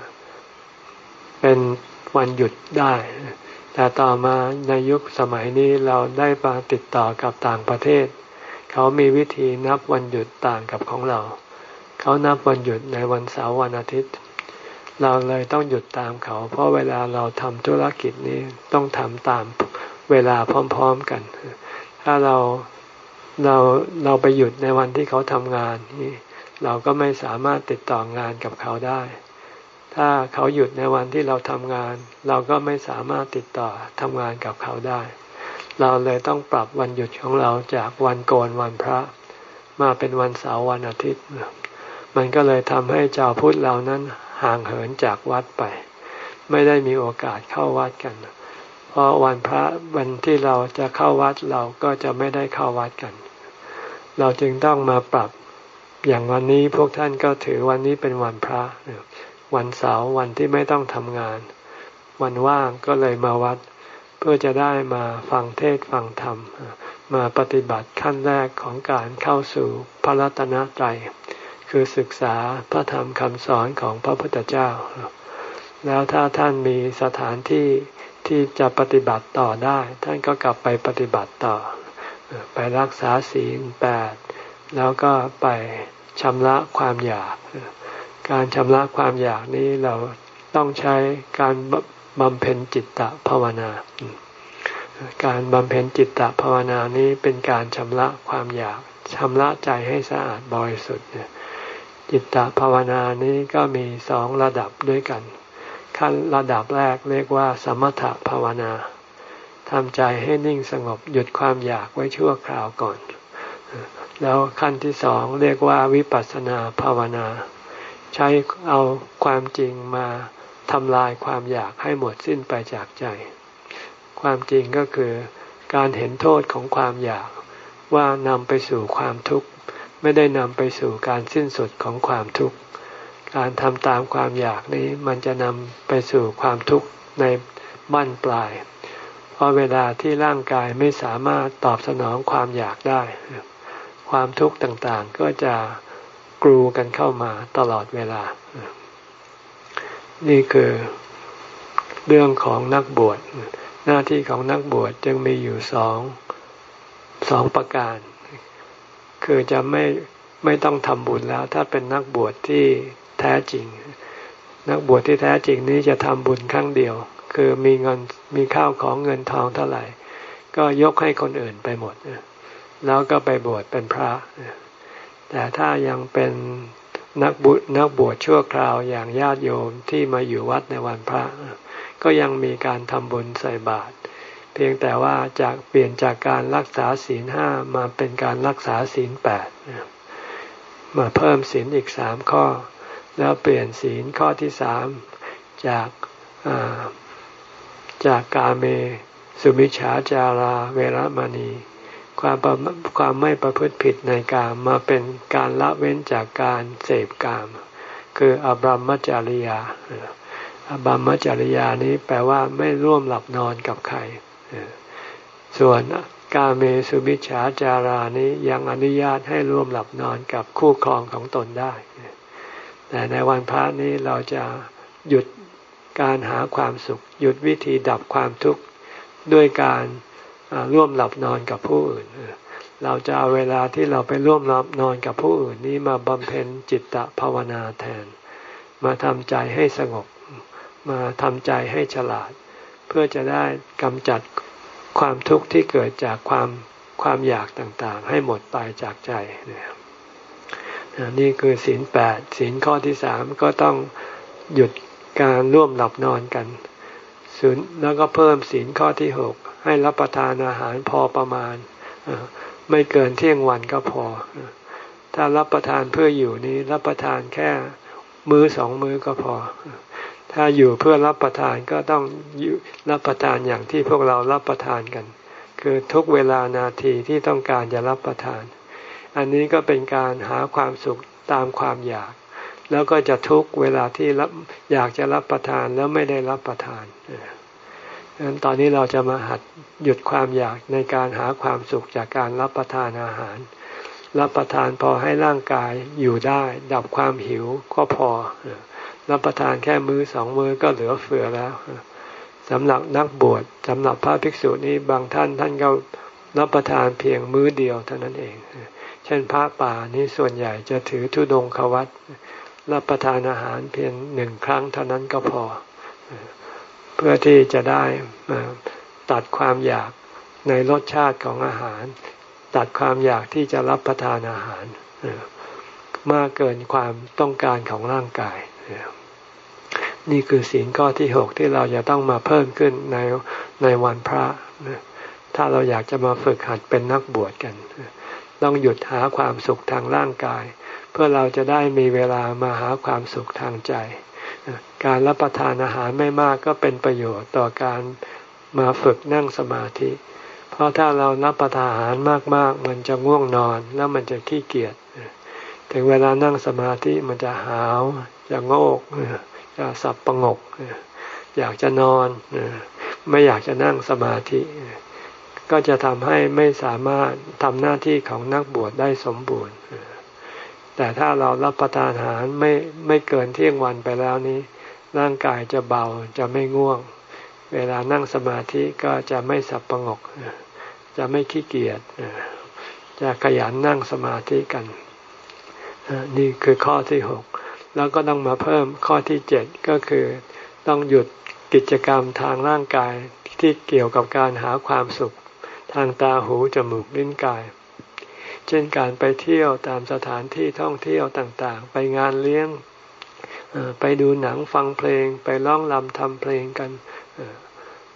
Speaker 1: เป็นวันหยุดได้แต่ต่อมาในยุคสมัยนี้เราได้มาติดต่อกับต่างประเทศเขามีวิธีนับวันหยุดต่างกับของเราเขานับวันหยุดในวันเสาร์วันอาทิตย์เราเลยต้องหยุดตามเขาเพราะเวลาเราทำธุรกิจนี้ต้องทำตามเวลาพร้อมๆกันถ้าเราเราเราไปหยุดในวันที่เขาทำงานนี่เราก็ไม่สามารถติดต่องานกับเขาได้ถ้าเขาหยุดในวันที่เราทำงานเราก็ไม่สามารถติดต่อทำงานกับเขาได้เราเลยต้องปรับวันหยุดของเราจากวันโกนวันพระมาเป็นวันเสาร์วันอาทิตย์มันก็เลยทำให้ชาวพุทธเรานั้นห่างเหินจากวัดไปไม่ได้มีโอกาสเข้าวัดกันเพราะวันพระวันที่เราจะเข้าวัดเราก็จะไม่ได้เข้าวัดกันเราจึงต้องมาปรับอย่างวันนี้พวกท่านก็ถือวันนี้เป็นวันพระวันเสาร์วันที่ไม่ต้องทำงานวันว่างก็เลยมาวัดเพื่อจะได้มาฟังเทศน์ฟังธรรมมาปฏิบัติขั้นแรกของการเข้าสู่พระรัตนตรัยคือศึกษาพระธรรมคำสอนของพระพุทธเจ้าแล้วถ้าท่านมีสถานที่ที่จะปฏิบัติต่อได้ท่านก็กลับไปปฏิบัติต่อไปรักษาศีลแปดแล้วก็ไปชำระความอยากการชำระความอยากนี้เราต้องใช้การบำเพ็ญจิตตภาวนาการบำเพ็ญจิตตภาวนานี้เป็นการชำระความอยากชำระใจให้สะอาดบริสุทธิ์จิตตภาวนานี้ก็มีสองระดับด้วยกันขั้นระดับแรกเรียกว่าสมถภาวนาทำใจให้นิ่งสงบหยุดความอยากไว้ชั่วคราวก่อนแล้วขั้นที่สองเรียกว่าวิปัสสนาภาวนาใช้เอาความจริงมาทำลายความอยากให้หมดสิ้นไปจากใจความจริงก็คือการเห็นโทษของความอยากว่านำไปสู่ความทุกข์ไม่ได้นำไปสู่การสิ้นสุดของความทุกข์การทำตามความอยากนี้มันจะนำไปสู่ความทุกข์ในบั้นปลายเพราะเวลาที่ร่างกายไม่สามารถตอบสนองความอยากได้ความทุกข์ต่างๆก็จะกรูกันเข้ามาตลอดเวลานี่คือเรื่องของนักบวชหน้าที่ของนักบวชจึงมีอยู่สองสองประการคือจะไม่ไม่ต้องทำบุญแล้วถ้าเป็นนักบวชที่แท้จริงนักบวชที่แท้จริงนี้จะทำบุญครั้งเดียวคือมีเงินมีข้าวของเงินทองเท่าไหร่ก็ยกให้คนอื่นไปหมดแล้วก็ไปบวชเป็นพระแต่ถ้ายังเป็นนักบุญนักบวชชั่วคราวอย่างญาติโยมที่มาอยู่วัดในวันพระก็ยังมีการทำบุญใส่บาตรเพียงแต่ว่าจากเปลี่ยนจากการรักษาศีลห้ามาเป็นการรักษาศีลแปดมาเพิ่มศีลอีกสามข้อแล้วเปลี่ยนศีลข้อที่สามจากจากกาเมสุมิจฉาจาราเวรมณีความความไม่ประพฤติผิดในกามมาเป็นการละเว้นจากการเสพกามคืออบรมจริยาอบรมจริยานี้แปลว่าไม่ร่วมหลับนอนกับใครส่วนกาเมสุมิจฉาจารานี้ยังอนุญาตให้ร่วมหลับนอนกับคู่ครองของตนได้แต่ในวันพระนี้เราจะหยุดการหาความสุขหยุดวิธีดับความทุกข์ด้วยการร่วมหลับนอนกับผู้อื่นเราจะเอาเวลาที่เราไปร่วมหลับนอนกับผู้อื่นนี้มาบำเพ็ญจิตตภาวนาแทนมาทำใจให้สงบมาทำใจให้ฉลาดเพื่อจะได้กำจัดความทุกข์ที่เกิดจากความความอยากต่างๆให้หมดไปจากใจนี่คือศีลแปดศีลข้อที่สามก็ต้องหยุดการร่วมหลับนอนกันศีลแล้วก็เพิ่มศีลข้อที่หกให้รับประทานอาหารพอประมาณไม่เกินเที่ยงวันก็พอถ้ารับประทานเพื่ออยู่นี้รับประทานแค่มื้อสองมื้อก็พอถ้าอยู่เพื่อรับประทานก็ต้องรับประทานอย่างที่พวกเรารับประทานกันคือทุกเวลานาทีที่ต้องการจะรับประทานอันนี้ก็เป็นการหาความสุขตามความอยากแล้วก็จะทุกเวลาที่รับอยากจะรับประทานแล้วไม่ได้รับประทานดังนั้นตอนนี้เราจะมาหัดหยุดความอยากในการหาความสุขจากการรับประทานอาหารรับประทานพอให้ร่างกายอยู่ได้ดับความหิวก็พอรับประทานแค่มื้อสองมื้อก็เหลือเฟือแล้วสำหรับนักบวชสำหรับพระภิกษุนี้บางท่านท่านก็รับประทานเพียงมื้อเดียวเท่านั้นเองเช่นพระป่านี้ส่วนใหญ่จะถือธุดงควัตรรับประทานอาหารเพียงหนึ่งครั้งเท่านั้นก็พอเพื่อที่จะได้ตัดความอยากในรสชาติของอาหารตัดความอยากที่จะรับประทานอาหารมากเกินความต้องการของร่างกายนี่คือศีลข้อที่หกที่เราจะต้องมาเพิ่มขึ้นในในวันพระถ้าเราอยากจะมาฝึกหัดเป็นนักบวชกันต้องหยุดหาความสุขทางร่างกายเพื่อเราจะได้มีเวลามาหาความสุขทางใจการรับประทานอาหารไม่มากก็เป็นประโยชน์ต่อการมาฝึกนั่งสมาธิเพราะถ้าเรารับประทานอาหารมากๆมันจะง่วงนอนแล้วมันจะขี้เกียจถึงเวลานั่งสมาธิมันจะหาวจะโงกจะสับประงกอยากจะนอนไม่อยากจะนั่งสมาธิก็จะทำให้ไม่สามารถทำหน้าที่ของนักบวชได้สมบูรณ์แต่ถ้าเรารับประทานอาหารไม่ไม่เกินเที่ยงวันไปแล้วนี้ร่างกายจะเบาจะไม่ง่วงเวลานั่งสมาธิก็จะไม่สับประงกจะไม่ขี้เกียจจะขยันนั่งสมาธิกันนี่คือข้อที่หกแล้วก็ต้องมาเพิ่มข้อที่เจ็ดก็คือต้องหยุดกิจกรรมทางร่างกายที่เกี่ยวกับการหาความสุขทางตาหูจมูกลิ้นกายเช่นการไปเที่ยวตามสถานที่ท่องเที่ยวต่างๆไปงานเลี้ยงไปดูหนังฟังเพลงไปร้องรำทำเพลงกัน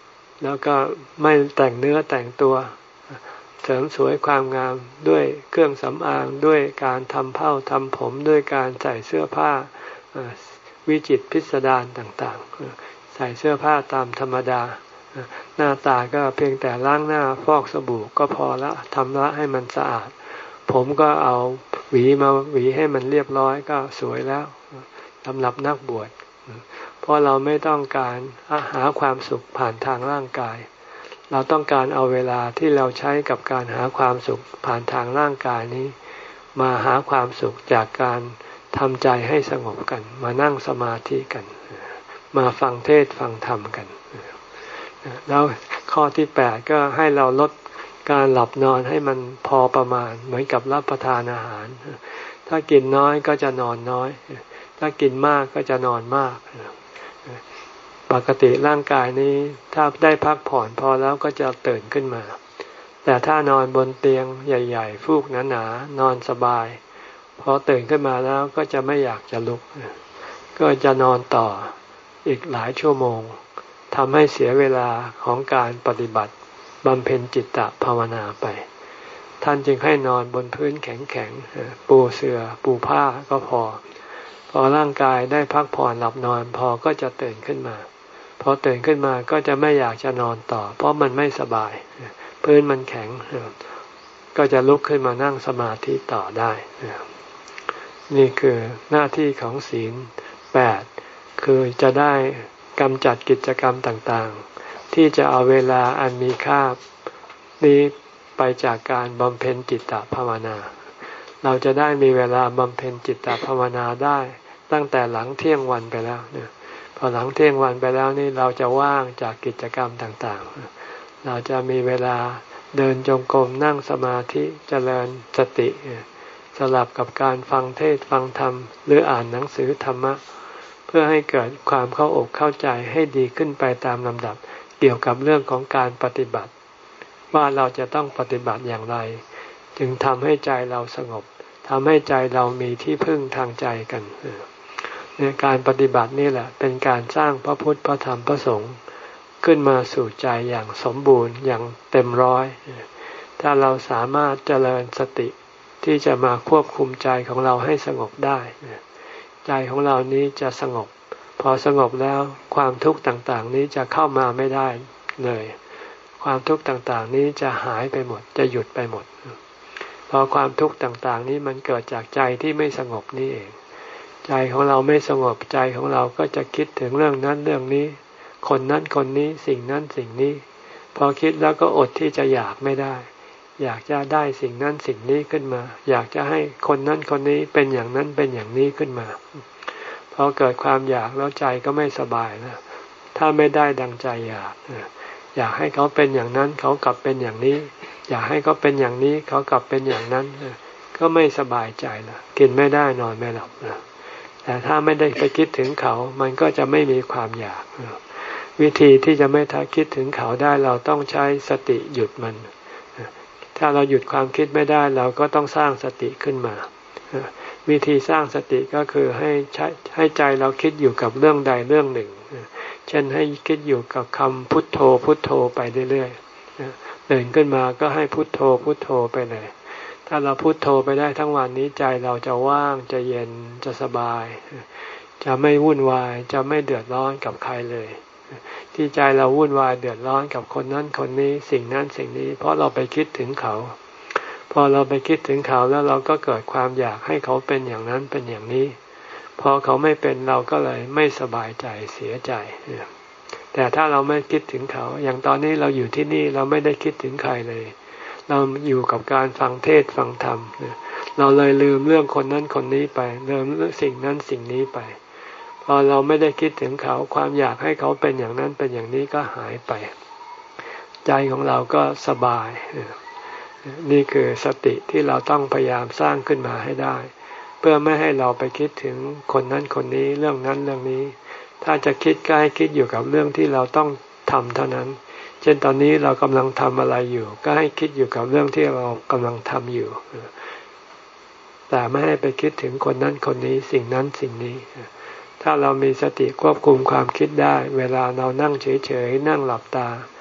Speaker 1: แล้วก็ไม่แต่งเนื้อแต่งตัวเสริมสวยความงามด้วยเครื่องสำอางด้วยการทำเผ้าทำผมด้วยการใส่เสื้อผ้าวิจิตรพิสดารต่างๆใส่เสื้อผ้าตามธรรมดาหน้าตาก็เพียงแต่ล้างหน้าฟอกสบู่ก็พอละทำละให้มันสะอาดผมก็เอาหวีมาหวีให้มันเรียบร้อยก็สวยแล้วสำหรับนักบวชเพราะเราไม่ต้องการหาความสุขผ่านทางร่างกายเราต้องการเอาเวลาที่เราใช้กับการหาความสุขผ่านทางร่างกายนี้มาหาความสุขจากการทำใจให้สงบกันมานั่งสมาธิกันมาฟังเทศฟังธรรมกันแล้วข้อที่แปดก็ให้เราลดการหลับนอนให้มันพอประมาณเหมือนกับรับประทานอาหารถ้ากินน้อยก็จะนอนน้อยถ้ากินมากก็จะนอนมากปกติร่างกายนี้ถ้าได้พักผ่อนพอแล้วก็จะตื่นขึ้นมาแต่ถ้านอนบนเตียงใหญ่ๆฟูกหนาๆนอนสบายพอตื่นขึ้นมาแล้วก็จะไม่อยากจะลุกก็จะนอนต่ออีกหลายชั่วโมงทำให้เสียเวลาของการปฏิบัติบำเพ็ญจิตตภาวนาไปท่านจึงให้นอนบนพื้นแข็งๆปูเสื่อปูผ้าก็พอพอร่างกายได้พักผ่อนหลับนอนพอก็จะตื่นขึ้นมาพอตื่นขึ้นมาก็จะไม่อยากจะนอนต่อเพราะมันไม่สบายพื้นมันแข็งก็จะลุกขึ้นมานั่งสมาธิต่อได้นี่คือหน้าที่ของศีลแปดคือจะได้กำจัดกิจกรรมต่างๆที่จะเอาเวลาอันมีค่านี้ไปจากการบำเพ็ญจิตตภาวนาเราจะได้มีเวลาบำเพ็ญจิตตภาวนาได้ตั้งแต่หลังเที่ยงวันไปแล้วเนี่ยพอหลังเที่ยงวันไปแล้วนี่เราจะว่างจากกิจกรรมต่างๆเราจะมีเวลาเดินจงกรมนั่งสมาธิเจริญสติสลับกับการฟังเทศฟังธรรมหรืออ่านหนังสือธรรมะเพื่อให้เกิดความเข้าอกเข้าใจให้ดีขึ้นไปตามลำดับเกี่ยวกับเรื่องของการปฏิบัติว่าเราจะต้องปฏิบัติอย่างไรจึงทำให้ใจเราสงบทำให้ใจเรามีที่พึ่งทางใจกันเนี่ยการปฏิบัตินี่แหละเป็นการสร้างพระพุทธพระธรรมพระสงฆ์ขึ้นมาสู่ใจอย่างสมบูรณ์อย่างเต็มร้อยถ้าเราสามารถเจริญสติที่จะมาควบคุมใจของเราให้สงบได้ใจของเรานี้จะสงบพอสงบแล้วความทุกข์ต่างๆนี้จะเข้ามาไม่ได้เลยความทุกข์ต่างๆนี้จะหายไปหมดจะหยุดไปหมดเพราะความทุกข์ต่างๆนี้มันเกิดจากใจที่ไม่สงบนี่เองใจของเราไม่สงบใจของเราก็จะคิดถึงเรื่องนั้นเรื่องนี้คนนั้นคนนี้สิ่งนั้นสิ่งนี้พอคิดแล้วก็อดที่จะอยากไม่ได้อยากจะได้สิ่งนั้นสิ่งนี้ขึ้นมาอยากจะให้คนนั้นคนนี้เป็นอย่างนั้นเป็นอย่างนี้ขึ้นมาพอเกิดความอยากแล้วใจก็ไม่สบายนะถ้าไม่ได้ดังใจอยากอยากให้เขาเป็นอย่างนั้นเขากลับเป็นอย่างนี้อยากให้เขาเป็นอย่างนี้เขากลับเป็นอย่างนั้นก็ไม่สบายใจละกินไม่ได้นอนไม่หลับนะแต่ถ้าไม่ได้ไปคิดถึงเขามันก็จะไม่มีความอยากวิธีที่จะไม่ท้าคิดถึงเขาได้เราต้องใช้สติหยุดมันถ้าเราหยุดความคิดไม่ได้เราก็ต้องสร้างสติขึ้นมาวิธีสร้างสติก็คือให้ใช้ให้ใจเราคิดอยู่กับเรื่องใดเรื่องหนึ่งเช่นให้คิดอยู่กับคำพุทโธพุทโธไปเรื่อยๆตื่นขึ้นมาก็ให้พุทโธพุทโธไปเลยถ้าเราพุทโธไปได้ทั้งวันนี้ใจเราจะว่างจะเย็นจะสบายจะไม่วุ่นวายจะไม่เดือดร้อนกับใครเลยที่ใจเราวุ่นวายเดือดร้อนกับคนนั้นคนนี้สิ่งนั้นสิ่งนี้เพราะเราไปคิดถึงเขาพอเราไปคิดถึงเขาแล้วเราก็เกิดความอยากให้เขาเป็นอย่างนั้นเป็นอย่างนี้พอเขาไม่เป็นเราก็เลยไม่สบายใจเสียใจแต่ถ้าเราไม่คิดถึงเขาอย่างตอนนี้เราอยู่ที่นี่เราไม่ได้คิดถึงใครเลยเราอยู่กับการฟังเทศฟังธรรมเราเลยลืมเรื่องคนนั้นคนนี้ไปลืมเรื่องสิ่งนั้นสิ่งนี้ไปพอเราไม่ได้คิดถึงเขาความอยากให้เขาเป็นอย่างนั้นเป็นอย่างนี้ก็หายไปใจของเราก็สบายนี่คือสติที่เราต้องพยายามสร้างขึ้นมาให้ได้เพื่อไม่ให้เราไปคิดถึงคนนั้นคนนี้เรื่องนั้นเรื่องนี้ถ้าจะคิดก็ให้คิดอยู่กับเรื่องที่เราต้องทำเท่านั้นเช่นตอนนี้เรากำลังทำอะไรอยู่ก็ให้คิดอยู่กับเรื่องที่เรากำลังทำอยู่แต่ไม่ให้ไปคิดถึงคนนั้นคนนี้สิ่งนั้นสิ่งนี้ถ้าเรามีสติควบคุมความคิดได้เวลาเรานั่งเฉยๆนั่งหลับตา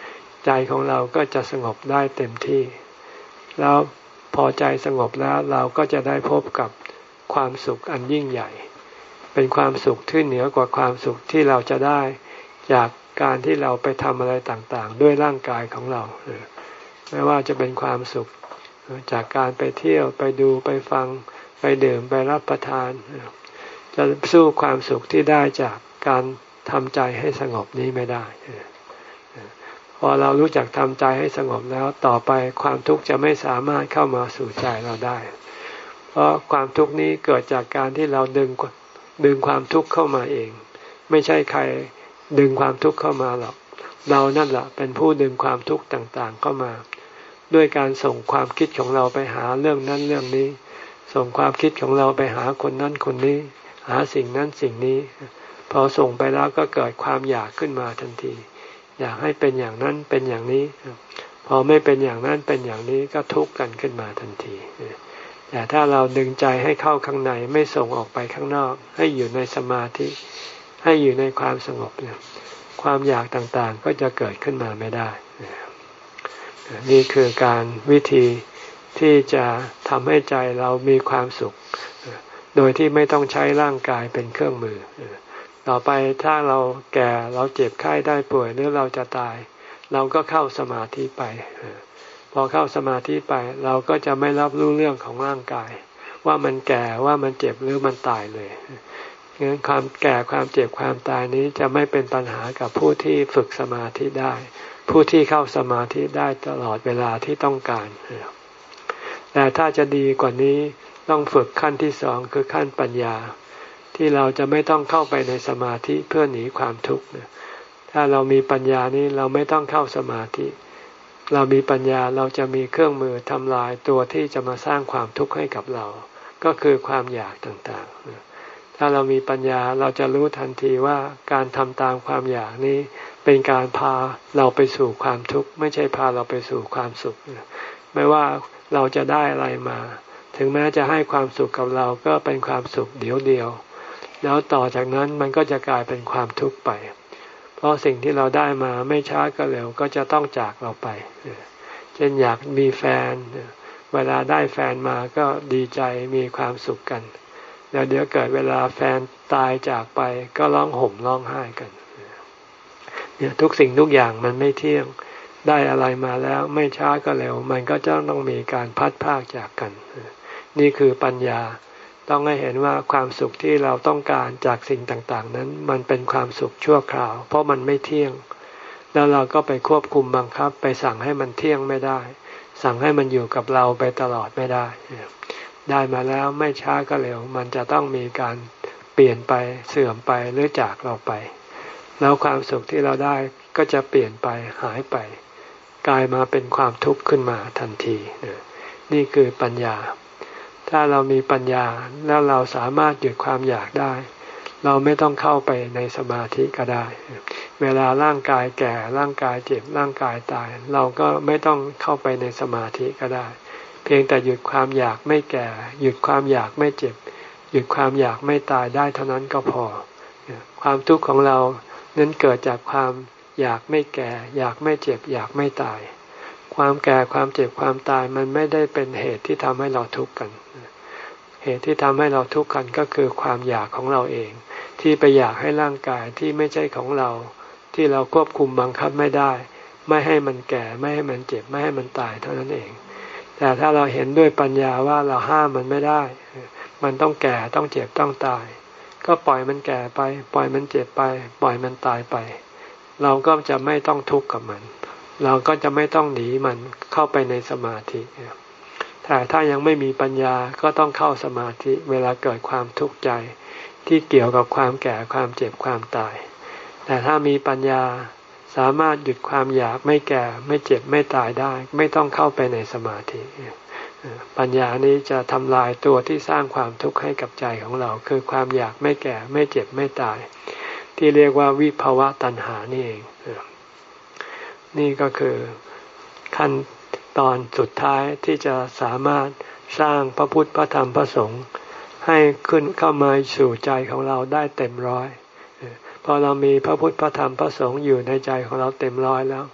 Speaker 1: ใจของเราก็จะสงบได้เต็มที่แล้วพอใจสงบแล้วเราก็จะได้พบกับความสุขอันยิ่งใหญ่เป็นความสุขที่เหนือกว่าความสุขที่เราจะได้จากการที่เราไปทำอะไรต่างๆด้วยร่างกายของเราไม่ว่าจะเป็นความสุขจากการไปเที่ยวไปดูไปฟังไปดื่มไปรับประทานจะสู้ความสุขที่ได้จากการทำใจให้สงบนี้ไม่ได้พอเรารู้จักทำใจให้สงบแล้วต่อไปความทุกข์จะไม่สามารถเข้ามาสู่ใจเราได้เพราะความทุกข์นี้เกิดจากการที่เราดึงดึงความทุกข์เข้ามาเองไม่ใช่ใครดึงความทุกข์เข้ามาหรอกเรานั่นแหละเป็นผู้ดึงความทุกข์ต่างๆเข้ามาด้วยการส่งความคิดของเราไปหาเรื่องนั้นเรื่องนี้ส่งความคิดของเราไปหาคนนั้นคนนี้หาสิ่งนั้นสิ่งนี้พอส่งไปแล้วก็เกิดความอยากขึ้นมาทันทีอยากให้เป็นอย่างนั้นเป็นอย่างนี้พอไม่เป็นอย่างนั้นเป็นอย่างนี้ก็ทุกข์กันขึ้นมาทันทีแต่ถ้าเราดึงใจให้เข้าข้างในไม่ส่งออกไปข้างนอกให้อยู่ในสมาธิให้อยู่ในความสงบเนี่ยความอยากต่างๆก็จะเกิดขึ้นมาไม่ได้นี่คือการวิธีที่จะทำให้ใจเรามีความสุขโดยที่ไม่ต้องใช้ร่างกายเป็นเครื่องมือต่อไปถ้าเราแก่เราเจ็บไข้ได้ป่วยหรือเราจะตายเราก็เข้าสมาธิไปพอเข้าสมาธิไปเราก็จะไม่รับรู้เรื่องของร่างกายว่ามันแก่ว่ามันเจ็บหรือมันตายเลยงั้นความแก่ความเจ็บความตายนี้จะไม่เป็นปัญหากับผู้ที่ฝึกสมาธิได้ผู้ที่เข้าสมาธิได้ตลอดเวลาที่ต้องการแต่ถ้าจะดีกว่านี้ต้องฝึกขั้นที่สองคือขั้นปัญญาที่เราจะไม่ต้องเข้าไปในสมาธิเพื่อหนีความทุกข์ถ้าเรามีปัญญานี้เราไม่ต้องเข้าสมาธิเรามีปัญญาเราจะมีเครื่องมือทำลายตัวที่จะมาสร้างความทุกข์ให้กับเราก็คือความอยากต่างๆถ้าเรามีปัญญาเราจะรู้ทันทีว่าการทำตามความอยากนี้เป็นการพาเราไปสู่ความทุกข์ไม่ใช่พาเราไปสู่ความสุขไม่ว่าเราจะได้อะไรมาถึงแม้จะให้ความสุขกับเราก็เป็นความสุขเดียวเดียวแล้วต่อจากนั้นมันก็จะกลายเป็นความทุกข์ไปเพราะสิ่งที่เราได้มาไม่ช้าก็เร็วก็จะต้องจากเราไปเช่นอยากมีแฟนเวลาได้แฟนมาก็ดีใจมีความสุขกันแล้วเดี๋ยวเกิดเวลาแฟนตายจากไปก็ร้องห่มร้องไห้กันเนี่ยทุกสิ่งทุกอย่างมันไม่เที่ยงได้อะไรมาแล้วไม่ช้าก็เร็วมันก็จะต้องมีการพัดพรากจากกันนี่คือปัญญาต้องให้เห็นว่าความสุขที่เราต้องการจากสิ่งต่างๆนั้นมันเป็นความสุขชั่วคราวเพราะมันไม่เที่ยงแล้วเราก็ไปควบคุมบังคับไปสั่งให้มันเที่ยงไม่ได้สั่งให้มันอยู่กับเราไปตลอดไม่ได้ได้มาแล้วไม่ช้าก็เร็วมันจะต้องมีการเปลี่ยนไปเสื่อมไปหรือจากเราไปแล้วความสุขที่เราได้ก็จะเปลี่ยนไปหายไปกลายมาเป็นความทุกข์ขึ้นมาทันทีนี่คือปัญญาถ้าเรามีปัญญาแล้วเราสามารถหยุดความอยากได้เราไม่ต้องเข้าไปในสมาธิก็ได้เวลาร่างกายแก่ร่างกายเจ็บร่างกายตายเราก็ไม่ต้องเข้าไปในสมาธิก็ได้เพียงแต่หยุดความอยากไม่แก่หยุดความอยากไม่เจ็บหยุดความอยากไม่ตายได้เท่านั้นก็พอความทุกข์ของเรานั้นเกิดจากความอยากไม่แก่อยากไม่เจ็บอยากไม่ตายความแก่ความเจ็บความตายมันไม่ได้เป็นเหตุที่ทำให้เราทุกข์กันเหตุที่ทำให้เราทุกข์กันก็คือความอยากของเราเองที่ไปอยากให้ร่างกายที่ไม่ใช่ของเราที่เราควบคุมบังคับไม่ได้ไม่ให้มันแก่ไม่ให้มันเจ็บไม่ให้มันตายเท่านั้นเองแต่ถ้าเราเห็นด้วยปัญญาว่าเราห้ามมันไม่ได้มันต้องแก่ต้องเจ็บต้องตายก็ปล่อยมันแก่ไปปล่อยมันเจ็บไปปล่อยมันตายไปเราก็จะไม่ต้องทุกข์กับมันเราก็จะไม่ต้องหนีมันเข้าไปในสมาธิแต่ถ้ายังไม่มีปัญญาก็ต้องเข้าสมาธิเวลาเกิดความทุกข์ใจที่เกี่ยวกับความแก่ความเจ็บความตายแต่ถ้ามีปัญญาสามารถหยุดความอยากไม่แก่ไม่เจ็บไม่ตายได้ไม่ต้องเข้าไปในสมาธิปัญญานี้จะทำลายตัวที่สร้างความทุกข์ให้กับใจของเราคือความอยากไม่แก่ไม่เจ็บไม่ตายที่เรียกว่าวิภวะตัณหานี่เองนี่ก็คือขั้นตอนสุดท้ายที่จะสามารถสร้างพระพุทธพระธรรมพระสงฆ์ให้ขึ้นเข้ามาสู่ใจของเราได้เต็มร้อยพอเรามีพระพุทธพระธรรมพระสงฆ์อยู่ในใจของเราเต็มร้อยแล้ว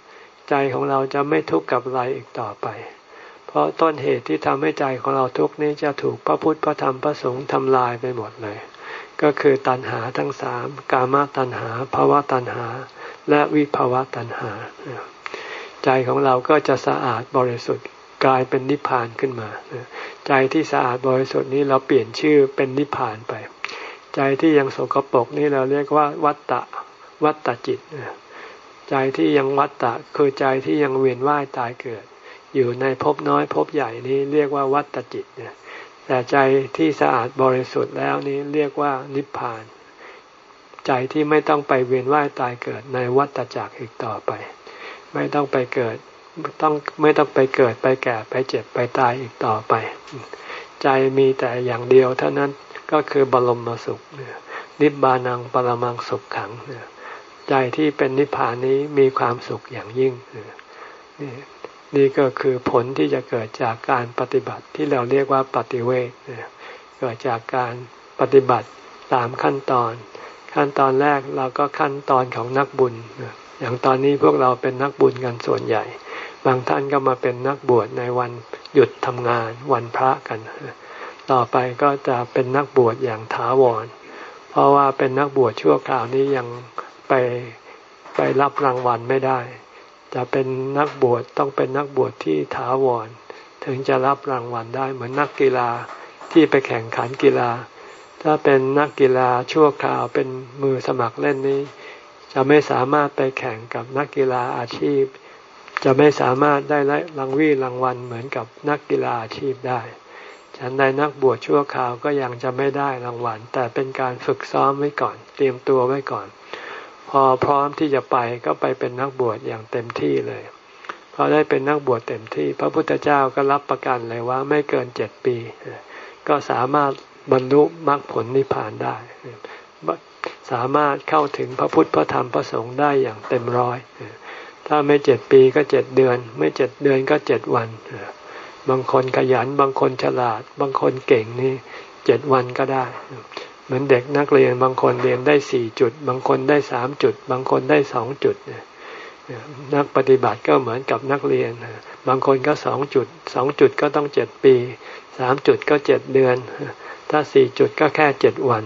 Speaker 1: ใจของเราจะไม่ทุกข์กับอะไรอีกต่อไปเพราะต้นเหตุที่ทำให้ใจของเราทุกข์นี้จะถูกพระพุทธพระธรรมพระสงฆ์ทำลายไปหมดเลยก็คือตัณหาทั้งสามกามตัณหาภวตัณหาและวิภวตัณหาใจของเราก็จะสะอาดบริสุทธิ์กลายเป็นนิพพานขึ้นมาใจที่สะอาดบริสุทธิ์นี้เราเปลี่ยนชื่อเป็นนิพพานไปใจที่ยังสกปรกนี่เราเรียกว่าวัฏฏะวัฏฏะจิตใจที่ยังวัฏฏะคือใจที่ยังเวียนว่ายตายเกิดอยู่ในภพน้อยภพใหญ่นี้เรียกว่าวัฏฏะจิตแต่ใจที่สะอาดบริสุทธิ์แล้วนี้เรียกว่านิพพานใจที่ไม่ต้องไปเวียนว่ายตายเกิดในวัฏจักรอีกต่อไปไม่ต้องไปเกิดต้องไม่ต้องไปเกิดไปแก่ไปเจ็บไปตายอีกต่อไปใจมีแต่อย่างเดียวเท่านั้นก็คือบรมสุขนิพพานังปรมังสุขขังใจที่เป็นนิพพานนี้มีความสุขอย่างยิ่งนี่นี่ก็คือผลที่จะเกิดจากการปฏิบัติที่เราเรียกว่าปฏิเวทเกิดจากการปฏิบัติตามขั้นตอนขั้นตอนแรกเราก็ขั้นตอนของนักบุญอย่างตอนนี้พวกเราเป็นนักบุญกันส่วนใหญ่บางท่านก็มาเป็นนักบวชในวันหยุดทำงานวันพระกันต่อไปก็จะเป็นนักบวชอย่างถาวรเพราะว่าเป็นนักบวชชั่วคราวนี้ยังไปไปรับรางวัลไม่ได้จะเป็นนักบวชต้องเป็นนักบวชที่ถาวรถึงจะรับรางวัลได้เหมือนนักกีฬาที่ไปแข่งขันกีฬาถ้าเป็นนักกีฬาชั่วคราวเป็นมือสมัครเล่นนี้จะไม่สามารถไปแข่งกับนักกีฬาอาชีพจะไม่สามารถได้รางวีรางวัลเหมือนกับนักกีฬาอาชีพได้ฉันใดนักบวชชั่วคราวก็ยังจะไม่ได้รางวัลแต่เป็นการฝึกซ้อมไว้ก่อนเตรียมตัวไว้ก่อนพอพร้อมที่จะไปก็ไปเป็นนักบวชอย่างเต็มที่เลยพอได้เป็นนักบวชเต็มที่พระพุทธเจ้าก็รับประกันเลยว่าไม่เกินเจ็ดปีก็สามารถบรรลุมรรคผลนิพพานได้สามารถเข้าถึงพระพุทธพระธรรมพระสงฆ์ได้อย่างเต็มร้อยถ้าไม่เจ็ดปีก็เจ็ดเดือนไม่เจ็ดเดือนก็เจ็ดวันบางคนขยันบางคนฉลาดบางคนเก่งนี่เจ็ดวันก็ได้เหมือนเด็กนักเรียนบางคนเรียนได้สี่จุดบางคนได้สามจุดบางคนได้สองจุดนักปฏิบัติก็เหมือนกับนักเรียนบางคนก็สองจุดสองจุดก็ต้องเจ็ดปีสามจุดก็เจ็ดเดือนถ้าสี่จุดก็แค่เจ็ดวัน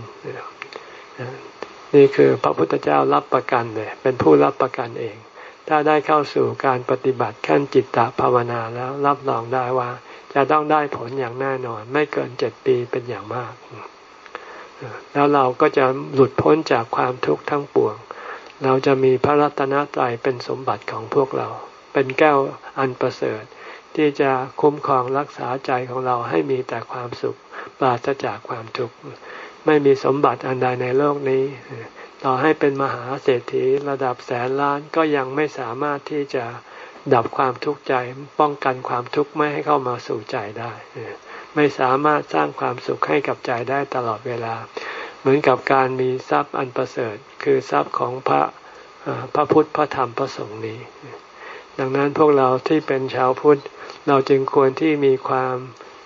Speaker 1: นี่คือพระพุทธเจ้ารับประกันเลยเป็นผู้รับประกันเองถ้าได้เข้าสู่การปฏิบัติขั้นจิตตภาวนาแล้วรับรองได้ว่าจะต้องได้ผลอย่างแน่นอนไม่เกินเจ็ดปีเป็นอย่างมากแล้วเราก็จะหลุดพ้นจากความทุกข์ทั้งปวงเราจะมีพระรัตนตรัยเป็นสมบัติของพวกเราเป็นแก้วอันประเสริฐที่จะคุ้มครองรักษาใจของเราให้มีแต่ความสุขปราศจากความทุกข์ไม่มีสมบัติอันใดในโลกนี้ต่อให้เป็นมหาเศรษฐีระดับแสนล้านก็ยังไม่สามารถที่จะดับความทุกข์ใจป้องกันความทุกข์ไม่ให้เข้ามาสู่ใจได้ไม่สามารถสร้างความสุขให้กับใจได้ตลอดเวลาเหมือนกับการมีทรัพย์อันประเสริฐคือทรัพย์ของพระพระพุทธพระธรรมพระสงฆ์นี้ดังนั้นพวกเราที่เป็นชาวพุทธเราจึงควรที่มีความ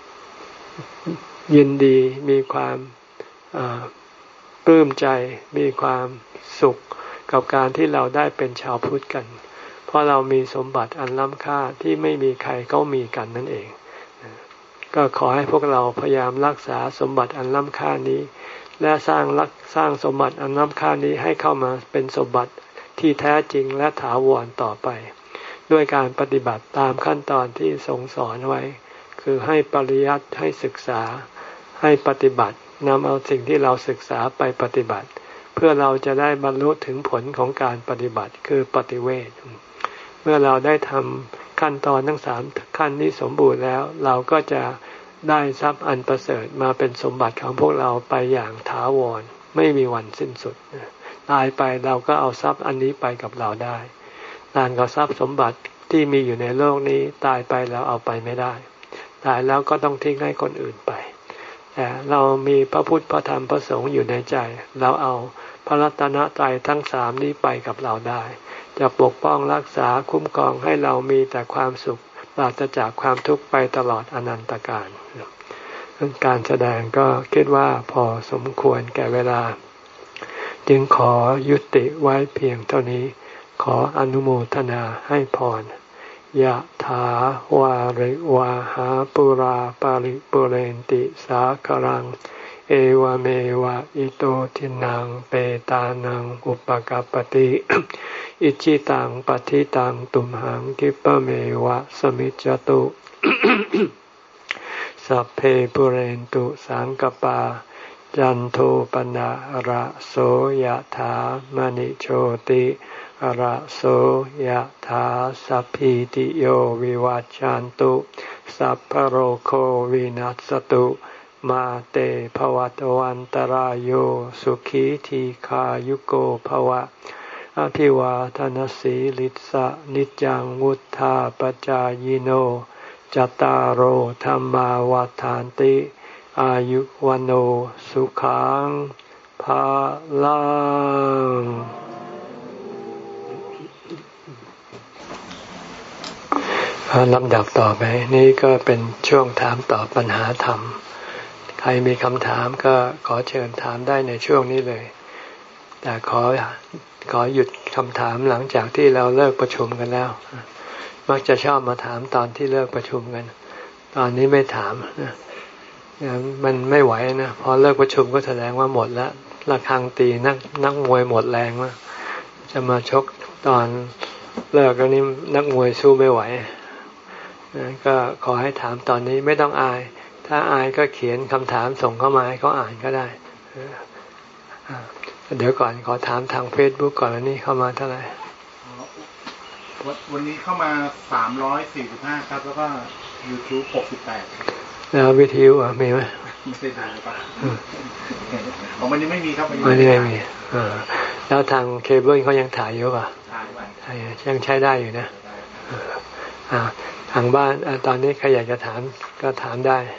Speaker 1: ยินดีมีความปลื้มใจมีความสุขกับการที่เราได้เป็นชาวพุทธกันเพราะเรามีสมบัติอันล้ำค่าที่ไม่มีใครเขามีกันนั่นเองก็ขอให้พวกเราพยายามรักษาสมบัติอันล้ำค่านี้และสร้างรักสร้างสมบัติอันล้ำค่านี้ให้เข้ามาเป็นสมบัติที่แท้จริงและถาวรต่อไปด้วยการปฏิบัติตามขั้นตอนที่ทรงสอนไว้คือให้ปริยัติให้ศึกษาให้ปฏิบัตินำเอาสิ่งที่เราศึกษาไปปฏิบัติเพื่อเราจะได้บรรลุถึงผลของการปฏิบัติคือปฏิเวทเมื่อเราได้ทำขั้นตอนทั้งสามขั้นนี้สมบูรณ์แล้วเราก็จะได้ทรัพย์อันประเสริฐมาเป็นสมบัติของพวกเราไปอย่างถาวรไม่มีวันสิ้นสุดตายไปเราก็เอาทรัพย์อันนี้ไปกับเราได้ต่างกับทรัพย์สมบัติที่มีอยู่ในโลกนี้ตายไปแล้วเอาไปไม่ได้ตายแล้วก็ต้องทิ้งให้คนอื่นไปแต่เรามีพระพุทธพระธรรมพระสงฆ์อยู่ในใจเราเอาพระรัตนตรัยทั้งสามนี้ไปกับเราได้จะปกป้องรักษาคุ้มครองให้เรามีแต่ความสุขปราศจากความทุกข์ไปตลอดอนันตกาลการแสดงก็คิดว่าพอสมควรแก่เวลาจึงขอยุติไว้เพียงเท่านี้ขออนุโมทนาให้พรยะถาวาริวาหาปุราปาริปุเรนติสาครังเอวเมวะอิโตทินังเปตานังอุปกัปปติ อิจิตังปฏิตังตุมหังคิปะเมวะสมิจจตุ สัพเพปุเรนตุสังกปาจันโทปนะระโสยถามณิโชติระโสยถาสัพพิติโยวิวัจจันตุสัพพโรโควินัสตุมาเตภวัตวันตรายโยสุขีทีขายุโกภวะอภิวาทนสีลิสะนิจังวุธาปจายโนจตารโหธรรมาวาทานติอายุวันโอสุขังภาลังลำดับต่อไปนี้ก็เป็นช่วงถามตอบปัญหาธรรมใครมีคำถามก็ขอเชิญถามได้ในช่วงนี้เลยแต่ขอขอหยุดคำถามหลังจากที่เราเลิกประชุมกันแล้วมักจะชอบมาถามตอนที่เลิกประชุมกันตอนนี้ไม่ถามนะมันไม่ไหวนะพอเลิกประชุมก็แสดงว่าหมดแล้วระฆังตีนักนักมวยหมดแรงแล้วจะมาชกตอนเลิกก็นี่นักมวยสู้ไม่ไหวนะก็ขอให้ถามตอนนี้ไม่ต้องอายถ้าอายก็เขียนคำถามส่งเข้ามาให้เขาอ่านก็ได้เดี๋ยวก่อนขอถามทาง Facebook ก่อนแล้วนี่เข้ามาเท่าไหร่
Speaker 2: วันนี้เข้ามาสามร้อยสี่สิบห้าครับแล้วก็ YouTube หกสิบแปด
Speaker 1: แล้ววิทยุอ่ะมีไหม
Speaker 2: ไม่ได้ดูป่ะของมันยังไม่มีครับ
Speaker 1: มันยังไม่มีอ่าแล้วทางเคเบิลเขายังถ่ายอยู่ป่ะถ่ายไว้ถ่ายยังใช้ได้อยู่นะอ่าทางบ้านตอนนี้ใครอยากจะถามก็ถามได้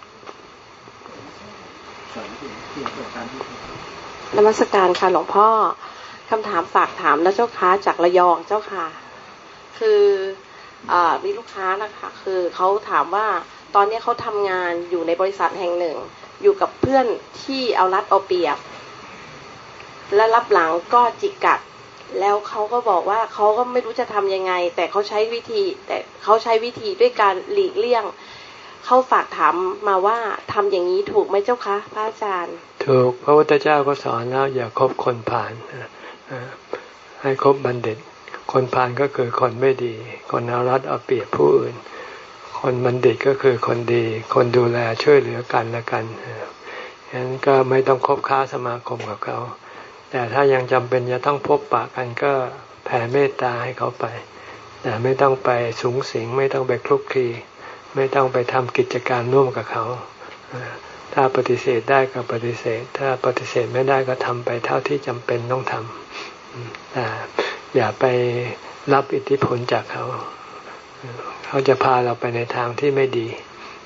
Speaker 3: นมัสการค่ะหลวงพ่อคำถามฝากถามแล้วเจ้าค้าจากระยองเจ้าค่ะคืออ่ามีลูกค้านะคะคือเขาถามว่าตอนนี้เขาทำงานอยู่ในบริษัทแห่งหนึ่งอยู่กับเพื่อนที่เอารัดเอาเปรียบและรับหลังก็จิกกัดแล้วเขาก็บอกว่าเขาก็ไม่รู้จะทำยังไงแต่เขาใช้วิธีแต่เขาใช้วิธีด้วยการหลีกเลี่ยงเขาฝากถามมาว่าทำอย่างนี้ถูกไหมเจ้าคะพระอาจารย์
Speaker 1: ถูกพระพุทธเจ้าก็สอนแล้วอย่าคบคนพาลให้คบบัณฑิตคนพาลก็คือคนไม่ดีคนเอารัดเอาเปรียบผู้อื่นคนบัณฑิตก็คือคนดีคนดูแลช่วยเหลือกันและกันฉะนั้นก็ไม่ต้องคบค้าสมาคมกับเขาแต่ถ้ายังจำเป็นจะต้องพบปะกันก็แผ่เมตตาให้เขาไปแต่ไม่ต้องไปสูงสิงไม่ต้องไปคลุกคลีไม่ต้องไปทำกิจการร่วมกับเขาถ้าปฏิเสธได้ก็ปฏิเสธถ้าปฏิเสธไม่ได้ก็ทำไปเท่าที่จำเป็นต้องทำแต่อย่าไปรับอิทธิพลจากเขาเขาจะพาเราไปในทางที่ไม่ดี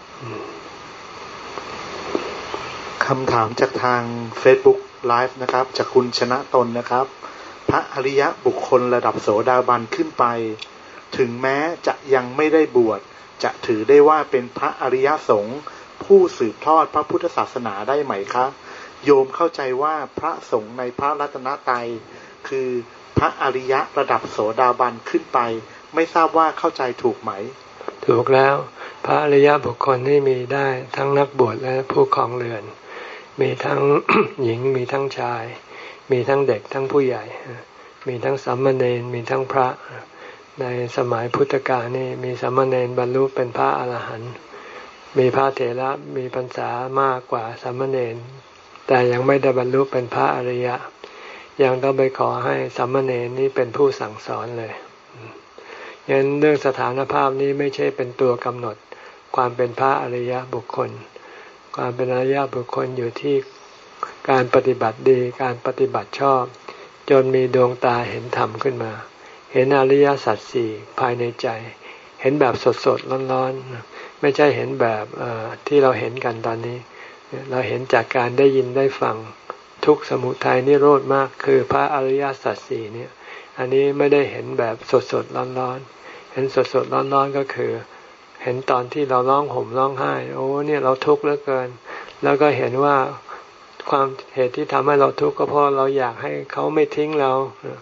Speaker 2: คำถามจากทาง Facebook Live นะครับจากคุณชนะตนนะครับพระอริยบุคคลระดับโสดาบันขึ้นไปถึงแม้จะยังไม่ได้บวชจะถือได้ว่าเป็นพระอริยสงฆ์ผู้สืบทอดพระพุทธศาสนาได้ไหมคะโยมเข้าใจว่าพระสงฆ์ในพระรัตนตรัยคือพระอริยระดับโสดาบันขึ้นไปไม่ทราบว่าเข้าใจถูกไหม
Speaker 1: ถูกแล้วพระอริยบุคคลนี่มีได้ทั้งนักบวชและผู้ครองเรือนมีทั้ง หญิงมีทั้งชายมีทั้งเด็กทั้งผู้ใหญ่มีทั้งสามเณรมีทั้งพระในสมัยพุทธกาลนี่มีสามเณรบรรลุเป็นพระอรหันต์มีพระเถระมีพรรษามากกว่าสามเณรแต่ยังไม่ได้บรรลุเป็นพระอริยะยังต้องไปขอให้สามเณรนี้เป็นผู้สั่งสอนเลยฉะนั้นเรื่องสถานภาพนี้ไม่ใช่เป็นตัวกำหนดความเป็นพระอริยบุคคลความเป็นอริยบุคคลอยู่ที่การปฏิบัติดีการปฏิบัติชอบจนมีดวงตาเห็นธรรมขึ้นมาเห็นอริยสัจสี่ภายในใจเห็นแบบสดๆร้อนๆไม่ใช่เห็นแบบที่เราเห็นกันตอนนี้เราเห็นจากการได้ยินได้ฟังทุกข์สมุทัยนิโรธมากคือพระอริยสัจสี่เนี่ยอันนี้ไม่ได้เห็นแบบสดๆร้อนๆเห็นสดๆร้อนๆก็คือเห็นตอนที่เราร้องห่มร้องไห้โอ้เนี่ยเราทุกข์เหลือเกินแล้วก็เห็นว่าความเหตุที่ทำให้เราทุกข์ก็เพราะเราอยากให้เขาไม่ทิ้งเรา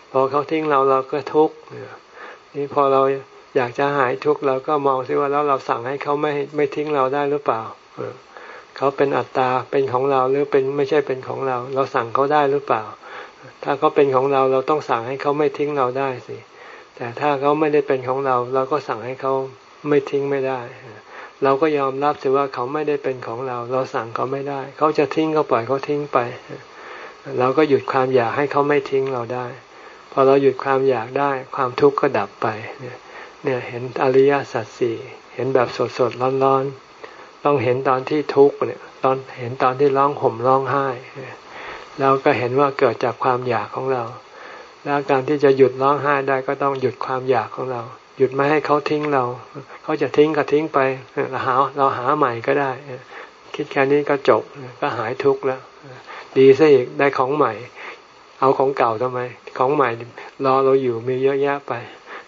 Speaker 1: พอเขาทิ้งเราเราก็ทุกข์นี่พอเราอยากจะหายทุกข์เราก็มองซิว่าแล้วเราสั่งให้เขาไม่ไม่ทิ้งเราได้หรือเปล่าเขาเป็นอัตตาเป็นของเราหรือเป็นไม่ใช่เป็นของเราเราสั่งเขาได้หรือเปล่าถ้าเขาเป็นของเราเราต้องสั่งให้เขาไม่ทิ้งเราได้สิแต่ถ้าเขาไม่ได้เป็นของเราเราก็สั่งให้เขาไม่ทิ้งไม่ได้เราก็ยอมรับสิว่าเขาไม่ได้เป็นของเราเราสั่งเขาไม่ได้เขาจะทิ้งก็ปล่อยเขาทิ้งไปเราก็หยุดความอยากให้เขาไม่ทิ้งเราได้พอเราหยุดความอยากได้ความทุกข์ก็ดับไปเนี่ยเนี่ยเห็นอริยสัจสี่เห็นแบบสดๆร้อนๆต้องเห็นตอนที่ทุกข์เนี่ยตอนเห็นตอนที่ร้องห่มร้องไห้แล้วก็เห็นว่าเกิดจากความอยากของเราแล้วการที่จะหยุดร้องไห้ได้ก็ต้องหยุดความอยากของเราหยุดไม่ให้เขาทิ้งเราเขาจะทิ้งก็ทิ้งไปเราหาเราหาใหม่ก็ได้คิดแค่นี้ก็จบก็หายทุกข์แล้วดีซะอีกได้ของใหม่เอาของเก่าทำไมของใหม่รอเราอยู่มีเยอะแยะไป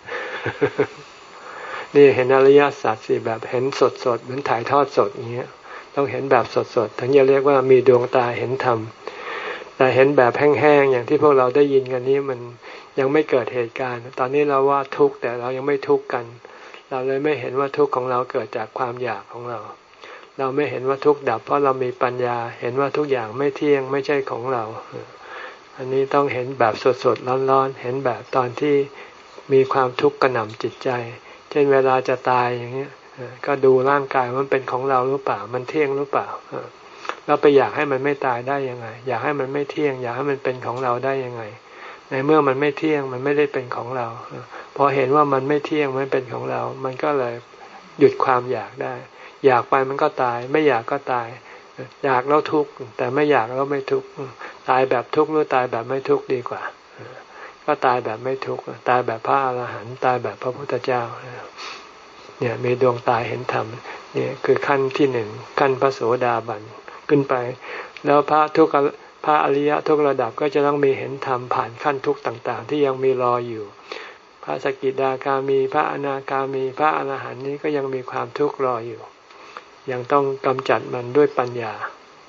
Speaker 1: นี่เห็นอริยสัจสี่แบบเห็นสดสดเหมือนถ่ายทอดสดอย่างเงี้ยต้องเห็นแบบสดสดถึงจะเรียกว่ามีดวงตาเห็นธรรมแต่เห็นแบบแห้งๆอย่างที่พวกเราได้ยินกันนี้มันยังไม่เกิดเหตุการณ์ตอนนี้เราว่าทุกข์แต่เรายังไม่ทุกข์กันเราเลยไม่เห็นว่าทุกข์ของเราเกิดจากความอยากของเราเราไม่เห็นว่าทุกข์ดับเพราะเรามีปัญญาเห็นว่าทุกอย่างไม่เที่ยงไม่ใช่ของเราอันนี้ต้องเห็นแบบสดๆร้อนๆเห็นแบบตอนที่มีความทุกข์กระหน่ำจิตใจเช่นเวลาจะตายอย่างเงี้ยก็ดูร่างกายมันเป็นของเราหรือเปล่ามันเที่ยงหรือเปล่าเราไปอยากให้มันไม่ตายได้ยังไงอยากให้มันไม่เที่ยงอยากให้มันเป็นของเราได้ยังไงในเมื่อมันไม่เที่ยงมันไม่ได้เป็นของเราพอเห็นว่ามันไม่เที่ยงไม่เป็นของเรามันก็เลยหยุดความอยากได้อยากไปมันก็ตายไม่อยากก็ตายอยากแล้วทุกข์แต่ไม่อยากแล้วไม่ทุกข์ตายแบบทุกข์หรือตายแบบไม่ทุกข์ดีกว่าก็ตายแบบไม่ทุกข์ตายแบบพระอรหันต์ตายแบบพระพุทธเจ้าเนี่ยมีดวงตาเห็นธรรมเนี่ยคือขั้นที่หนึ่งขั้นพระโสดาบันขึ้นไปแล้วพระทุกพระอริยะทุกระดับก็จะต้องมีเห็นธรรมผ่านขั้นทุกข์ต่างๆที่ยังมีรออยู่พระสกิทาคามีพระอนาคามีพระอรหันต์นี้ก็ยังมีความทุกข์รออยู่ยังต้องกำจัดมันด้วยปัญญา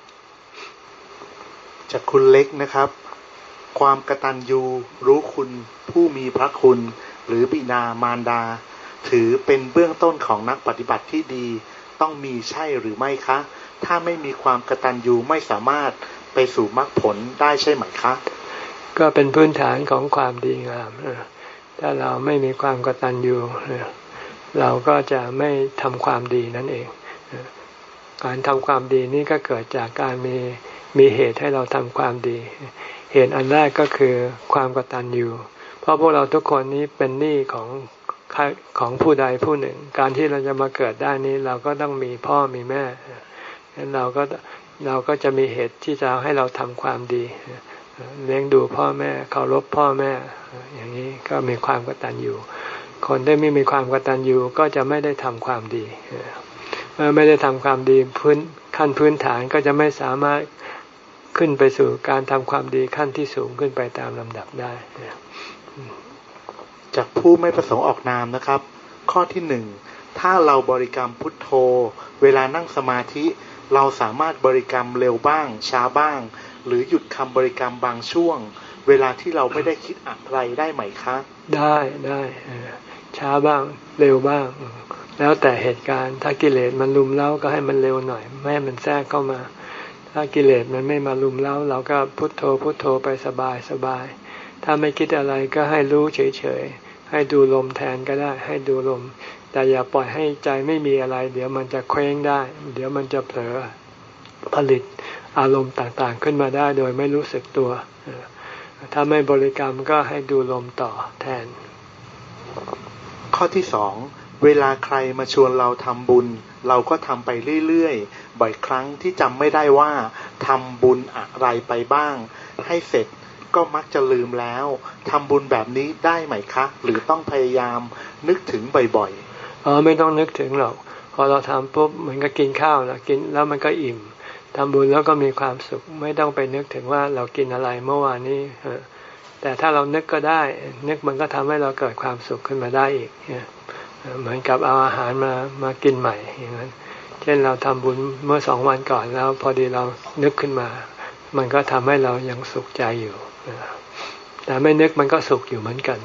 Speaker 2: จากคุณเล็กนะครับความกตัญญูรู้คุณผู้มีพระคุณหรือบิดามารดาถือเป็นเบื้องต้นของนักปฏิบัติที่ดีต้องมีใช่หรือไม่คะถ้าไม่มีความกตัญญูไม่สามารถไปสู่มรรคผลได้ใช่ไหมคะ
Speaker 1: ก็เป็นพื้นฐานของความดีงามถ้าเราไม่มีความกตัญญูเราก็จะไม่ทำความดีนั่นเองการทำความดีนี่ก็เกิดจากการมีมีเหตุให้เราทำความดีเหตุอันแรกก็คือความกตัญญูเพราะพวกเราทุกคนนี้เป็นหนี้ของของผู้ใดผู้หนึ่งการที่เราจะมาเกิดได้นี้เราก็ต้องมีพ่อมีแม่ฉะนั้นเราก็เราก็จะมีเหตุที่จะให้เราทำความดีเลี้ยงดูพ่อแม่เคารพพ่อแม่อย่างนี้ก็มีความกตัญญูคนที่ไม่มีความกตัญญูก็จะไม่ได้ทำความดีเมื่อไม่ได้ทำความดีพื้นขั้นพื้นฐานก็จะไม่สามารถขึ้นไปสู่การทำความดีขั้นที่สูงขึ้นไปตามลำดับได้
Speaker 2: จากผู้ไม่ประสงค์ออกนามนะครับข้อที่หนึ่งถ้าเราบริกรรมพุทโธเวลานั่งสมาธิเราสามารถบริกรรมเร็วบ้างช้าบ้างหรือหยุดคำบริกรรมบางช่วงเวลาที่เราไม่ได้คิดอะไรได้ไหมคะ
Speaker 1: ได้ได้ช้าบ้างเร็วบ้างแล้วแต่เหตุการณ์ถ้ากิเลสมันลุมเล้าก็ให้มันเร็วหน่อยไม่ให้มันแทรกเข้ามาถ้ากิเลสมันไม่มาลุมเล้าเราก็พุทโธพุทโธไปสบายสบายถ้าไม่คิดอะไรก็ให้รู้เฉยๆให้ดูลมแทนก็ได้ให้ดูลมแต่อย่าปล่อยให้ใจไม่มีอะไรเดี๋ยวมันจะเคว้งได้เดี๋ยวมันจะเผลอผลิตอารมณ์ต่างๆขึ้นมาได้โดยไม่รู้สึกตัวถ้าไม่บริกรรมก็ให้ดูลมต่อแทน
Speaker 2: ข้อที่สองเวลาใครมาชวนเราทำบุญเราก็ทำไปเรื่อยๆบ่อยครั้งที่จำไม่ได้ว่าทำบุญอะไรไปบ้างให้เสร็จก็มักจะลืมแล้วทำบุญแบบนี้ได้ไหมคะหรือต้องพยายามนึกถึงบ่อยๆ
Speaker 1: อ๋อไม่ต้องนึกถึงหรอกพอเราทำปุ๊บมันก็กินข้าวแล้วกินแล้วมันก็อิ่มทำบุญแล้วก็มีความสุขไม่ต้องไปนึกถึงว่าเรากินอะไรเมื่อวานนี้แต่ถ้าเรานึกก็ได้นึกมันก็ทำให้เราเกิดความสุขขึ้นมาได้อีกเหมือนกับเอาอาหารมามากินใหม่อย่างนั้นเช่นเราทำบุญเมื่อสองวันก่อนแล้วพอดีเรานึกขึ้นมามันก็ทำให้เรายังสุขใจอยู่แต่ไม่นึกมันก็สุขอยู่เหมือนกัน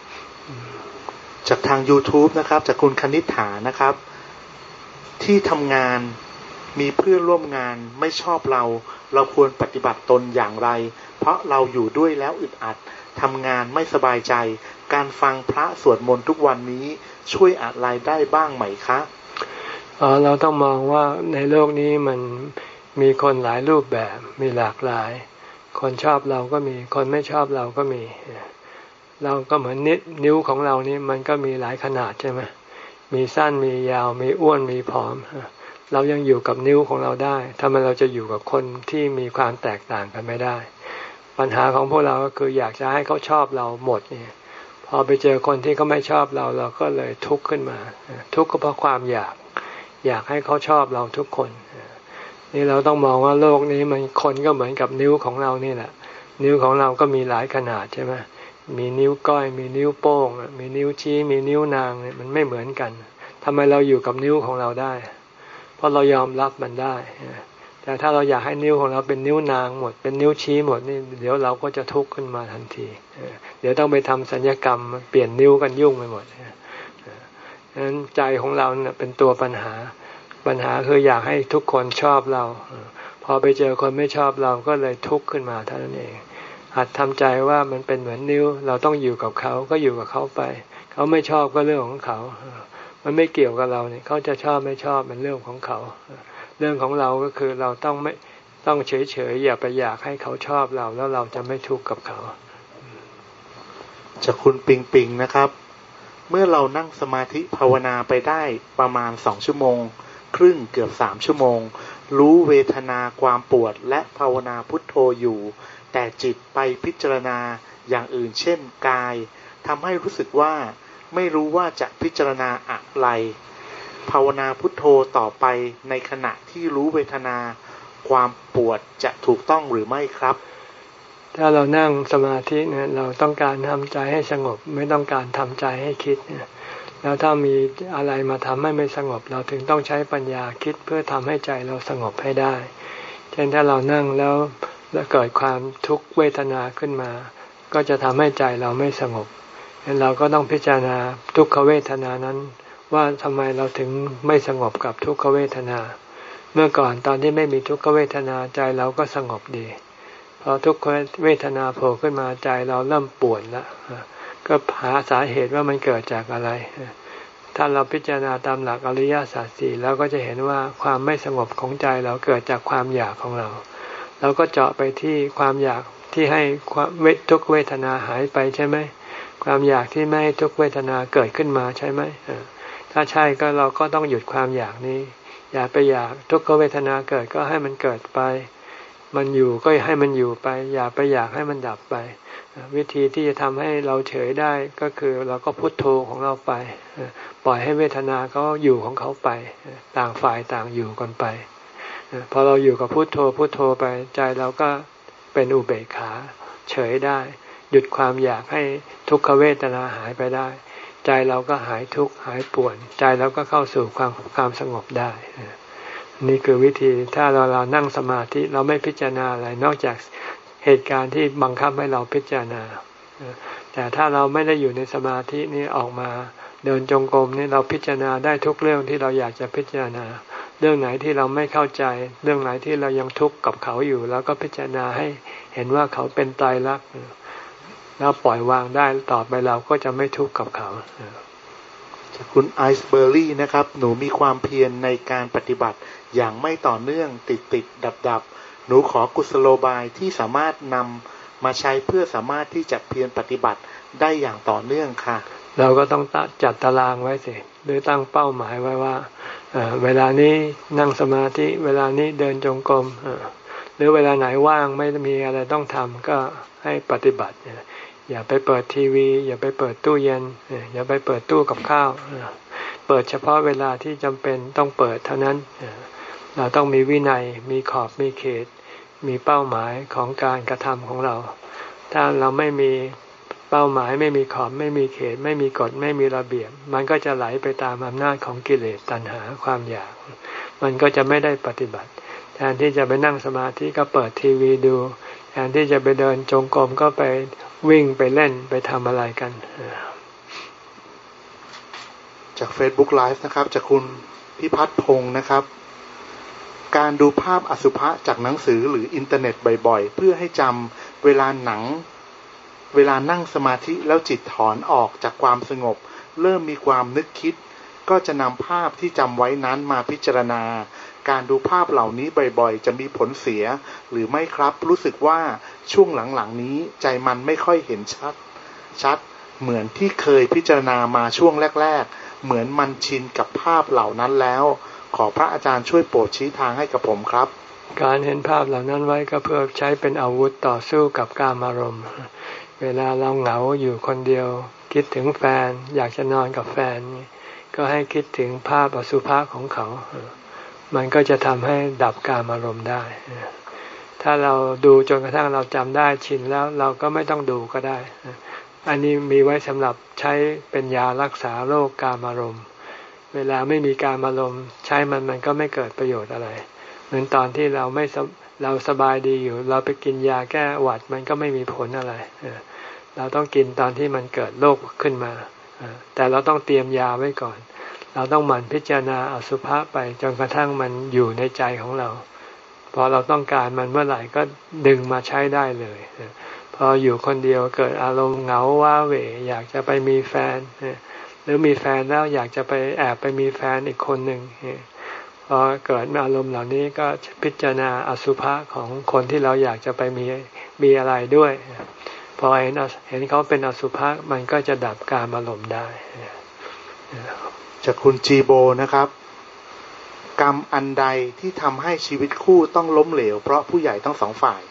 Speaker 2: จากทาง YouTube นะครับจากคุณคณิษฐานะครับที่ทำงานมีเพื่อนร่วมงานไม่ชอบเราเราควรปฏิบัติตนอย่างไรเพราะเราอยู่ด้วยแล้วอึดอัดทำงานไม่สบายใจการฟังพระสวดมนต์ทุกวันนี้ช่วยอะไรได้บ้างไหมคะ
Speaker 1: อ๋อเราต้องมองว่าในโลกนี้มันมีคนหลายรูปแบบมีหลากหลายคนชอบเราก็มีคนไม่ชอบเราก็มีเราก็เหมือนนิ้วของเรานี่มันก็มีหลายขนาดใช่ไหมมีสั้นมียาวมีอ้วนมีผอมเรายังอยู่กับนิ้วของเราได้ทำไมเราจะอยู่กับคนที่มีความแตกต่างกันไม่ได้ปัญหาของพวกเราก็คืออยากจะให้เขาชอบเราหมดเนี่ยพอไปเจอคนที่เขาไม่ชอบเราเราก็เลยทุกข์ขึ้นมาทุกข์ก็เพราะความอยากอยากให้เขาชอบเราทุกคนนี่เราต้องมองว่าโลกนี้มันคนก็เหมือนกับนิ้วของเรานี่แหละนิ้วของเราก็มีหลายขนาดใช่ไหมมีนิ้วก้อยมีนิ้วโป้งมีนิ้วชี้มีนิ้วนางเนี่ยมันไม่เหมือนกันทำไมเราอยู่กับนิ้วของเราได้เพราะเรายอมรับมันได้แต่ถ้าเราอยากให้นิ้วของเราเป็นนิ้วนางหมดเป็นนิ้วชี้หมดนี่เดี๋ยวเราก็จะทุกข์ขึ้นมาทันทีเดี๋ยวต้องไปทำศัลยกรรมเปลี่ยนนิ้วกันยุ่งไปหมดดังนั้นใจของเราเนี่ยเป็นตัวปัญหาปัญหาคืออยากให้ทุกคนชอบเราพอไปเจอคนไม่ชอบเราก็เลยทุกข์ขึ้นมาเท่านั้นเองหัดทำใจว่ามันเป็นเหมือนนิ้วเราต้องอยู่กับเขาก็อยู่กับเขาไปเขาไม่ชอบก็เรื่องของเขามันไม่เกี่ยวกับเราเนี่ยเขาจะชอบไม่ชอบเป็นเรื่องของเขาเรื่องของเราก็คือเราต้องไม่ต้องเฉยๆอย่าไปอยากให้เขาชอบเราแล้วเราจะไม่ทุกข์กับเขา
Speaker 2: จากคุณปิงปิงนะครับเมื่อเรานั่งสมาธิภาวนาไปได้ประมาณสองชั่วโมงครึ่งเกือบสามชั่วโมงรู้เวทนาความปวดและภาวนาพุทโธอยู่แต่จิตไปพิจารณาอย่างอื่นเช่นกายทำให้รู้สึกว่าไม่รู้ว่าจะพิจารณาอะไรภาวนาพุทโธต่อไปในขณะที่รู้เวทนาความปวดจะถูกต้องหรือไม่ครับ
Speaker 1: ถ้าเรานั่งสมาธิเนี่ยเราต้องการทำใจให้สงบไม่ต้องการทำใจให้คิดเนี่ยแล้วถ้ามีอะไรมาทำให้ไม่สงบเราถึงต้องใช้ปัญญาคิดเพื่อทำให้ใจเราสงบให้ได้เช่นถ้าเรานั่งแล้วแล้วเกิดความทุกขเวทนาขึ้นมาก็จะทำให้ใจเราไม่สงบเราก็ต้องพิจารณาทุกขเวทนานั้นว่าทำไมเราถึงไม่สงบกับทุกขเวทนาเมื่อก่อนตอนที่ไม่มีทุกขเวทนาใจเราก็สงบดีพอทุกขเวทนาโผล่ขึ้นมาใจเราเริ่มปวดละก็หาสาเหตุว่ามันเกิดจากอะไรถ้าเราพิจารณาตามหลักอริยสัจสี่เราก็จะเห็นว่าความไม่สงบของใจเราเกิดจากความอยากของเราเราก็เจาะไปที่ความอยากที่ให้ความเวททุกเวทนาหายไปใช่ไหมความอยากที่ไม่ให้ทุกเวทนาเกิดขึ้นมาใช่ไหมถ้าใช่ก็เราก็ต้องหยุดความอยากนี้อย่าไปอยากทุกขเวทนาเกิดก็ให้มันเกิดไปมันอยู่ก็ให้มันอยู่ไปอย่าไปอยากให้มันดับไปวิธีที่จะทำให้เราเฉยได้ก็คือเราก็พุทโธของเราไปปล่อยให้เวทนาเขาอยู่ของเขาไปต่างฝ่ายต่างอยู่กันไปพอเราอยู่กับพุทโธพุทโธไปใจเราก็เป็นอุเบกขาเฉยได้หยุดความอยากให้ทุกขเวทนาหายไปได้ใจเราก็หายทุกข์หายปวดใจเราก็เข้าสู่ความความสงบได้นี่คือวิธีถ้าเราเรานั่งสมาธิเราไม่พิจารณาอะไรนอกจากเหตุการณ์ที่บังคับให้เราพิจารณาแต่ถ้าเราไม่ได้อยู่ในสมาธินี้ออกมาเดินจงกรมนี่เราพิจารณาได้ทุกเรื่องที่เราอยากจะพิจารณาเรื่องไหนที่เราไม่เข้าใจเรื่องไหนที่เรายังทุกข์กับเขาอยู่แล้วก็พิจารณาให้เห็นว่าเขาเป็นไตรลักษณ์แล้วปล่อยวางได้ต่อไปเราก็จะไม่ทุกข์กับเขา
Speaker 2: จากคุณไอซ์เบอร์รี่นะครับหนูมีความเพียรในการปฏิบัติอย่างไม่ต่อเนื่องติดติดดับดับหนูขอกุศโลบายที่สามารถนำมาใช้เพื่อสามารถที่จะเพียรปฏิบัติได้อย่างต่อเนื่องค่ะ
Speaker 1: เราก็ต้องจัดตารางไว้สิหรือตั้งเป้าหมายไว้ว่าเวลานี้นั่งสมาธิเวลานี้เดินจงกรมหรือเวลาไหนว่างไม่มีอะไรต้องทำก็ให้ปฏิบัติอย่าไปเปิดทีวีอย่าไปเปิดตู้เย็นอย่าไปเปิดตู้กับข้าวเปิดเฉพาะเวลาที่จำเป็นต้องเปิดเท่านั้นเราต้องมีวินัยมีขอบมีเขตมีเป้าหมายของการกระทำของเราถ้าเราไม่มีเป้าหมายไม่มีขอบไม่มีเขตไม่มีกฎไม่มีระเบียบมันก็จะไหลไปตามอำนาจของกิเลสตัณหาความอยากมันก็จะไม่ได้ปฏิบัติแทนที่จะไปนั่งสมาธิก็เปิดทีวีดูแทนที่จะไปเดินจงกรมก็ไปวิ่งไปเล่นไปทำอะไรกัน
Speaker 2: จาก Facebook Live นะครับจากคุณพิพัฒน์พงศ์นะครับการดูภาพอสุภะจากหนังสือหรืออินเทอร์เน็ตบ่อยๆเพื่อให้จำเวลาหนังเวลานั่งสมาธิแล้วจิตถอนออกจากความสงบเริ่มมีความนึกคิดก็จะนำภาพที่จำไว้นั้นมาพิจารณาการดูภาพเหล่านี้บ่อยๆจะมีผลเสียหรือไม่ครับรู้สึกว่าช่วงหลังๆนี้ใจมันไม่ค่อยเห็นชัดชัดเหมือนที่เคยพิจารณามาช่วงแรกๆเหมือนมันชินกับภาพเหล่านั้นแล้วขอพระอาจารย์ช่วยโปรดชี้ทางให้กับผมครับ
Speaker 1: การเห็นภาพเหล่านั้นไว้ก็เพื่อใช้เป็นอาวุธต่อสู้กับกามารมณ์เวลาเราเหงาอยู่คนเดียวคิดถึงแฟนอยากจะนอนกับแฟนก็ให้คิดถึงภาพอสุภะของเขามันก็จะทำให้ดับกามารมณ์ได้ถ้าเราดูจนกระทั่งเราจำได้ชินแล้วเราก็ไม่ต้องดูก็ได้อันนี้มีไว้สำหรับใช้เป็นยารักษาโรคกามารมณ์เวลาไม่มีกามารมณ์ใช้มันมันก็ไม่เกิดประโยชน์อะไรเหมือนตอนที่เราไม่เราสบายดีอยู่เราไปกินยาแก้หวัดมันก็ไม่มีผลอะไรเราต้องกินตอนที่มันเกิดโรคขึ้นมาแต่เราต้องเตรียมยาไว้ก่อนเราต้องหมั่นพิจารณาอสุภะไปจนกระทั่งมันอยู่ในใจของเราพอเราต้องการมันเมื่อไหร่ก็ดึงมาใช้ได้เลยพออยู่คนเดียวเกิดอารมณ์เหงาว้าเหวอยากจะไปมีแฟนหรือมีแฟนแล้วอยากจะไปแอบไปมีแฟนอีกคนหนึ่งพอเกิดอารมณ์เหล่านี้ก็พิจารณาอสุภะของคนที่เราอยากจะไปมีมีอะไรด้วยพอเห็นเห็นเขาเป็นอสุภะมันก็จะดับกามอารมณ์ได้
Speaker 2: จากคุณจีโบนะครับกรรมอันใดที่ทำให้ชีวิตคู่ต้องล้มเหลวเพราะผู้ใหญ่ทั้งสองฝ่าย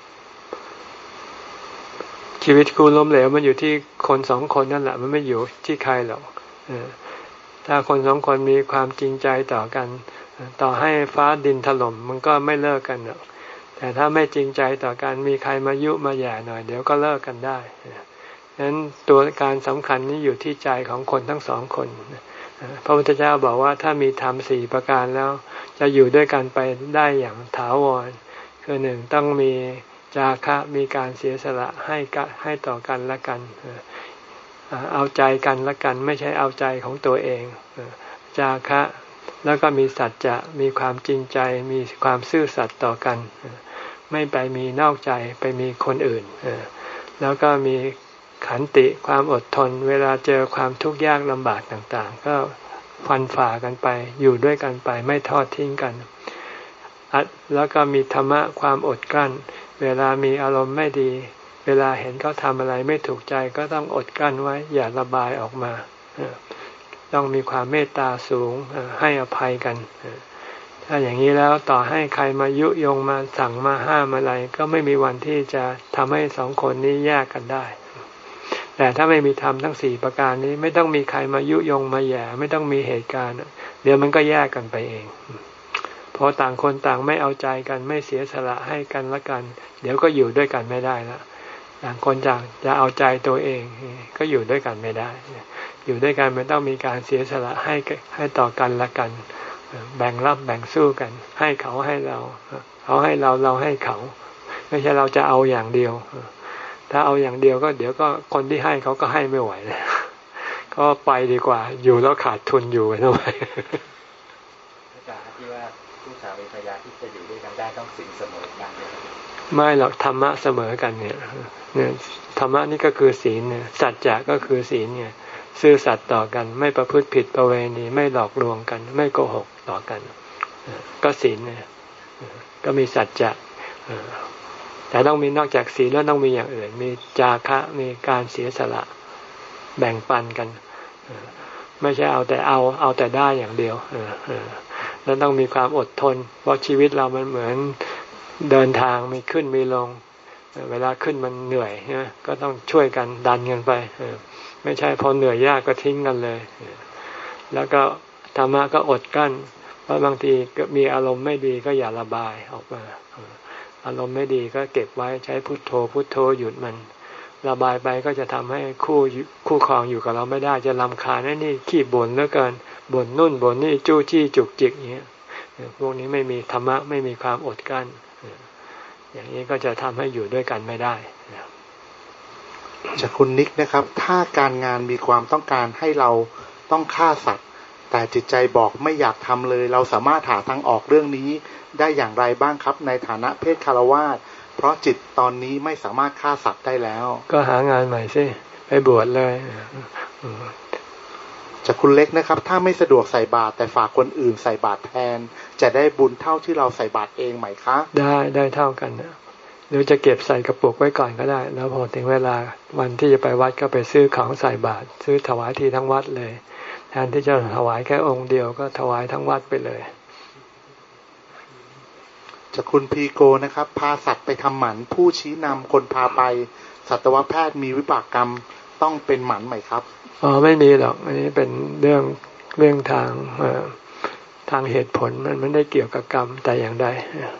Speaker 1: ชีวิตคู่ล้มเหลวมันอยู่ที่คนสองคนนั่นแหละมันไม่อยู่ที่ใครหรอกถ้าคนสองคนมีความจริงใจต่อกันต่อให้ฟ้าดินถล่มมันก็ไม่เลิกกันหรอกแต่ถ้าไม่จริงใจต่อกันมีใครมายุมาแย่หน่อยเดี๋ยวก็เลิกกันได้ฉะนั้นตัวการสำคัญนี้อยู่ที่ใจของคนทั้งสองคนพระพุทธเจ้าบอกว่าถ้ามีธรรมสี่ประการแล้วจะอยู่ด้วยกันไปได้อย่างถาวรคือหนึ่งต้องมีจาคะมีการเสียสละให้ให้ต่อกันและกันเอาใจกันและกันไม่ใช่เอาใจของตัวเองจาคะแล้วก็มีสัจจะมีความจริงใจมีความซื่อสัตย์ต่อกันไม่ไปมีนอกใจไปมีคนอื่นแล้วก็มีขันติความอดทนเวลาเจอความทุกข์ยากลำบากต่างๆก็ฟันฝ่ากันไปอยู่ด้วยกันไปไม่ทอดทิ้งกันแล้วก็มีธรรมะความอดกลั้นเวลามีอารมณ์ไม่ดีเวลาเห็นเขาทำอะไรไม่ถูกใจก็ต้องอดกลั้นไว้อย่าระบายออกมาต้องมีความเมตตาสูงให้อภัยกันถ้าอย่างนี้แล้วต่อให้ใครมายุยงมาสั่งมาห้ามอะไรก็ไม่มีวันที่จะทำให้สองคนนี้แยกกันได้แต่ถ้าไม่มีธรรมทั้งสี่ประการนี้ไม่ต้องมีใครมายุยงมาแย่ไม่ต้องมีเหตุการณ์เดี๋ยวมันก็แยกกันไปเองพอต่างคนต่างไม่เอาใจกันไม่เสียสละให้กันและกันเดี๋ยวก็อยู่ด้วยกันไม่ได้ละต่างคนต่างจะเอาใจตัวเองก็อยู่ด้วยกันไม่ได้อยู่ด้วยกันมันต้องมีการเสียสละให้ให้ต่อกันและกันแบ่งรับแบ่งสู้กันให้เขาให้เราเขาให้เราเราให้เขาไม่ใช่เราจะเอาอย่างเดียวถ้าเอาอย่างเดียวก็เดี๋ยวก็คนที่ให้เขาก็ให้ไม่ไหวเลยก็ไปดีกว่าอยู่แล้วขาดทุนอยู่ทำไม
Speaker 4: อาจารย์ที่ว่าผู้สามีภรรยาที่จะอยู่ด้วยกันได้ต้องศีลเสมอกัน
Speaker 1: ไม่หรอกธรรมะเสมอกันเนี่ยเนี่ยธรรมะนี่ก็คือศีลเนี่ยสัจจะก็คือศีลเนี่ยซื่อสัตย์ต่อกันไม่ประพฤติผิดประเวณีไม่หลอกลวงกันไม่โกหกต่อกันก็ศีลเนี่ยก็มีสัจจะแต่ต้องมีนอกจากศีลแล้วต้องมีอย่างอื่นมีจาคะมีการเสียสละแบ่งปันกันไม่ใช่เอาแต่เอาเอาแต่ได้อย่างเดียวแล้วต้องมีความอดทนเพราะชีวิตเรามันเหมือนเดินทางมีขึ้นมีลงเวลาขึ้นมันเหนื่อยนะก็ต้องช่วยกันดันกันไปไม่ใช่พอเหนื่อยยากก็ทิ้งกันเลยแล้วก็ธรรมะก็อดกั้นเพราะบางทีก็มีอารมณ์ไม่ดีก็อย่าระบายออกมาอารมณ์ไม่ดีก็เก็บไว้ใช้พุทโธพุทโธหยุดมันระบายไปก็จะทำให้คู่คู่ครองอยู่กับเราไม่ได้จะรำคาญนั่นนี่ขี้บ่นเหลือเกินบ่นนู่นบ่นนี่จู้จี้จุกจิกอย่างเงี้ยพวกนี้ไม่มีธรรมะไม่มีความอดกั้นอย่างนี้ก็จะทำให้อยู่ด้วยกันไม่ได้
Speaker 2: จากคุณนิกนะครับถ้าการงานมีความต้องการให้เราต้องฆ่าสัตว์แต่จิตใจบอกไม่อยากทำเลยเราสามารถหาทางออกเรื่องนี้ได้อย่างไรบ้างครับในฐานะเพศคฤหัสถ์เพราะจิตตอนนี้ไม่สามารถฆ่าสัตว์ได้แล้ว
Speaker 1: ก็หางานใหม่สิไปบวชเลย
Speaker 2: จากคุณเล็กนะครับถ้าไม่สะดวกใส่บาตรแต่ฝากคนอื่นใส่บาตรแทนจะได้บุญเท่าที่เราใส่บาตรเองไหมคะ
Speaker 1: ได้ได้เท่ากันนะหรือจะเก็บใส่กระปุกไว้ก่อนก็ได้แล้วพอถึงเวลาวันที่จะไปวัดก็ไปซื้อของใส่บาตรซื้อถวายทีทั้งวัดเลยแทนที่จะถวายแค่องค์เดียวก็ถวายทั้งวัดไปเลย
Speaker 2: จากคุณพีโกนะครับพาสัตว์ไปทำหมันผู้ชี้นำคนพาไปสัตวแพทย์มีวิบากกรรมต้องเป็นหมันไหมครับ
Speaker 1: อ๋อไม่มีหรอกอันนี้เป็นเรื่องเรื่องทางเอ่อทางเหตุผลมันไม่ได้เกี่ยวกับกรรมแต่อย่างใด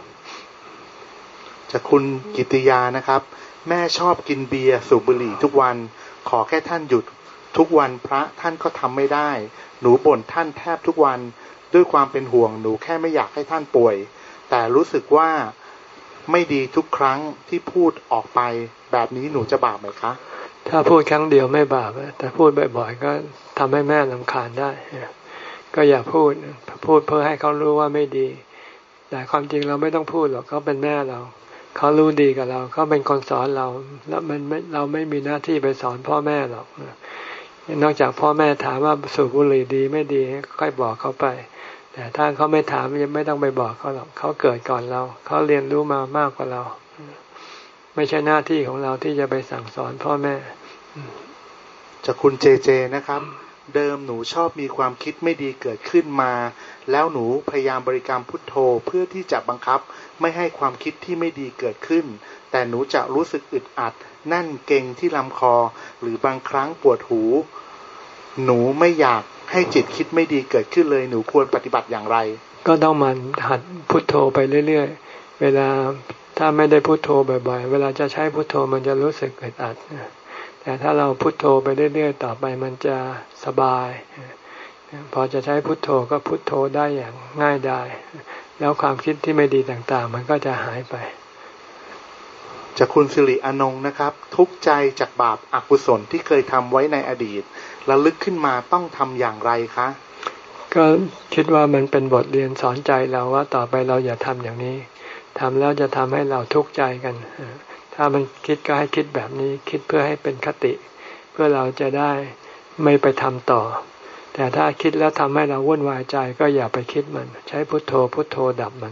Speaker 2: จากคุณกิติยานะครับแม่ชอบกินเบียร์สูบบุหรี่ทุกวันขอแค่ท่านหยุดทุกวันพระท่านก็ทำไม่ได้หนูบ่นท่านแทบทุกวันด้วยความเป็นห่วงหนูแค่ไม่อยากให้ท่านป่วยแต่รู้สึกว่าไม่ดีทุกครั้งที่พูดออกไปแบบนี้หนูจะบาปไหมคะ
Speaker 1: ถ้าพูดครั้งเดียวไม่บาปแต่พูดบ่อยๆก็ทำให้แม่รำคาญได้ก็อย่าพูดพูดเพื่อให้เขารู้ว่าไม่ดีแต่ความจริงเราไม่ต้องพูดหรอกเขาเป็นแม่เราเขารู้ดีกับเราเขาเป็นคนสอนเราแล้วมันไม่เราไม่มีหน้าที่ไปสอนพ่อแม่หรอกนอกจากพ่อแม่ถามว่าสูบบุหรี่ดีไม่ดีค่อยบอกเขาไปแต่ถ้าเขาไม่ถามยังไม่ต้องไปบอกเขาหรอกเขาเกิดก่อนเราเขาเรียนรู้มามากกว่าเราไม่ใช่หน้าที่ของเราที่จะไปสั่งสอนพ่อแม่
Speaker 2: จากคุณเจเจนะครับเดิมหนูชอบมีความคิดไม่ดีเกิดขึ้นมาแล้วหนูพยายามบริกรรมพุทโธเพื่อที่จะบังคับไม่ให้ความคิดที่ไม่ดีเกิดขึ้นแต่หนูจะรู้สึกอึดอัดแน่นเกร็งที่ลำคอหรือบางครั้งปวดหูหนูไม่อยากให้จิตคิดไม่ดีเกิดขึ้นเลยหนูควรปฏิบัติอย่างไร
Speaker 1: ก็ต้องมันหัดพุทโธไปเรื่อยๆเวลาถ้าไม่ได้พุทโธบ่อยๆเวลาจะใช้พุทโธมันจะรู้สึกอึดอัดแต่ถ้าเราพุทโธไปเรื่อยๆต่อไปมันจะสบายพอจะใช้พุทโธก็พุทโธได้อย่างง่ายดายแล้วความคิดที่ไม่ดีต่างๆมันก็จะหายไป
Speaker 2: จากคุณสิริอนงค์นะครับทุกข์ใจจากบาปอกุศลที่เคยทำไว้ในอดีตระลึกขึ้นมาต้องทำอย่างไรคะ
Speaker 1: ก็คิดว่ามันเป็นบทเรียนสอนใจเราว่าต่อไปเราอย่าทำอย่างนี้ทำแล้วจะทำให้เราทุกข์ใจกันถ้ามันคิดก็ให้คิดแบบนี้คิดเพื่อให้เป็นคติเพื่อเราจะได้ไม่ไปทำต่อแต่ถ้าคิดแล้วทำให้เราวุ่นวายใจก็อย่าไปคิดมันใช้พุทโธพุทโธดับมัน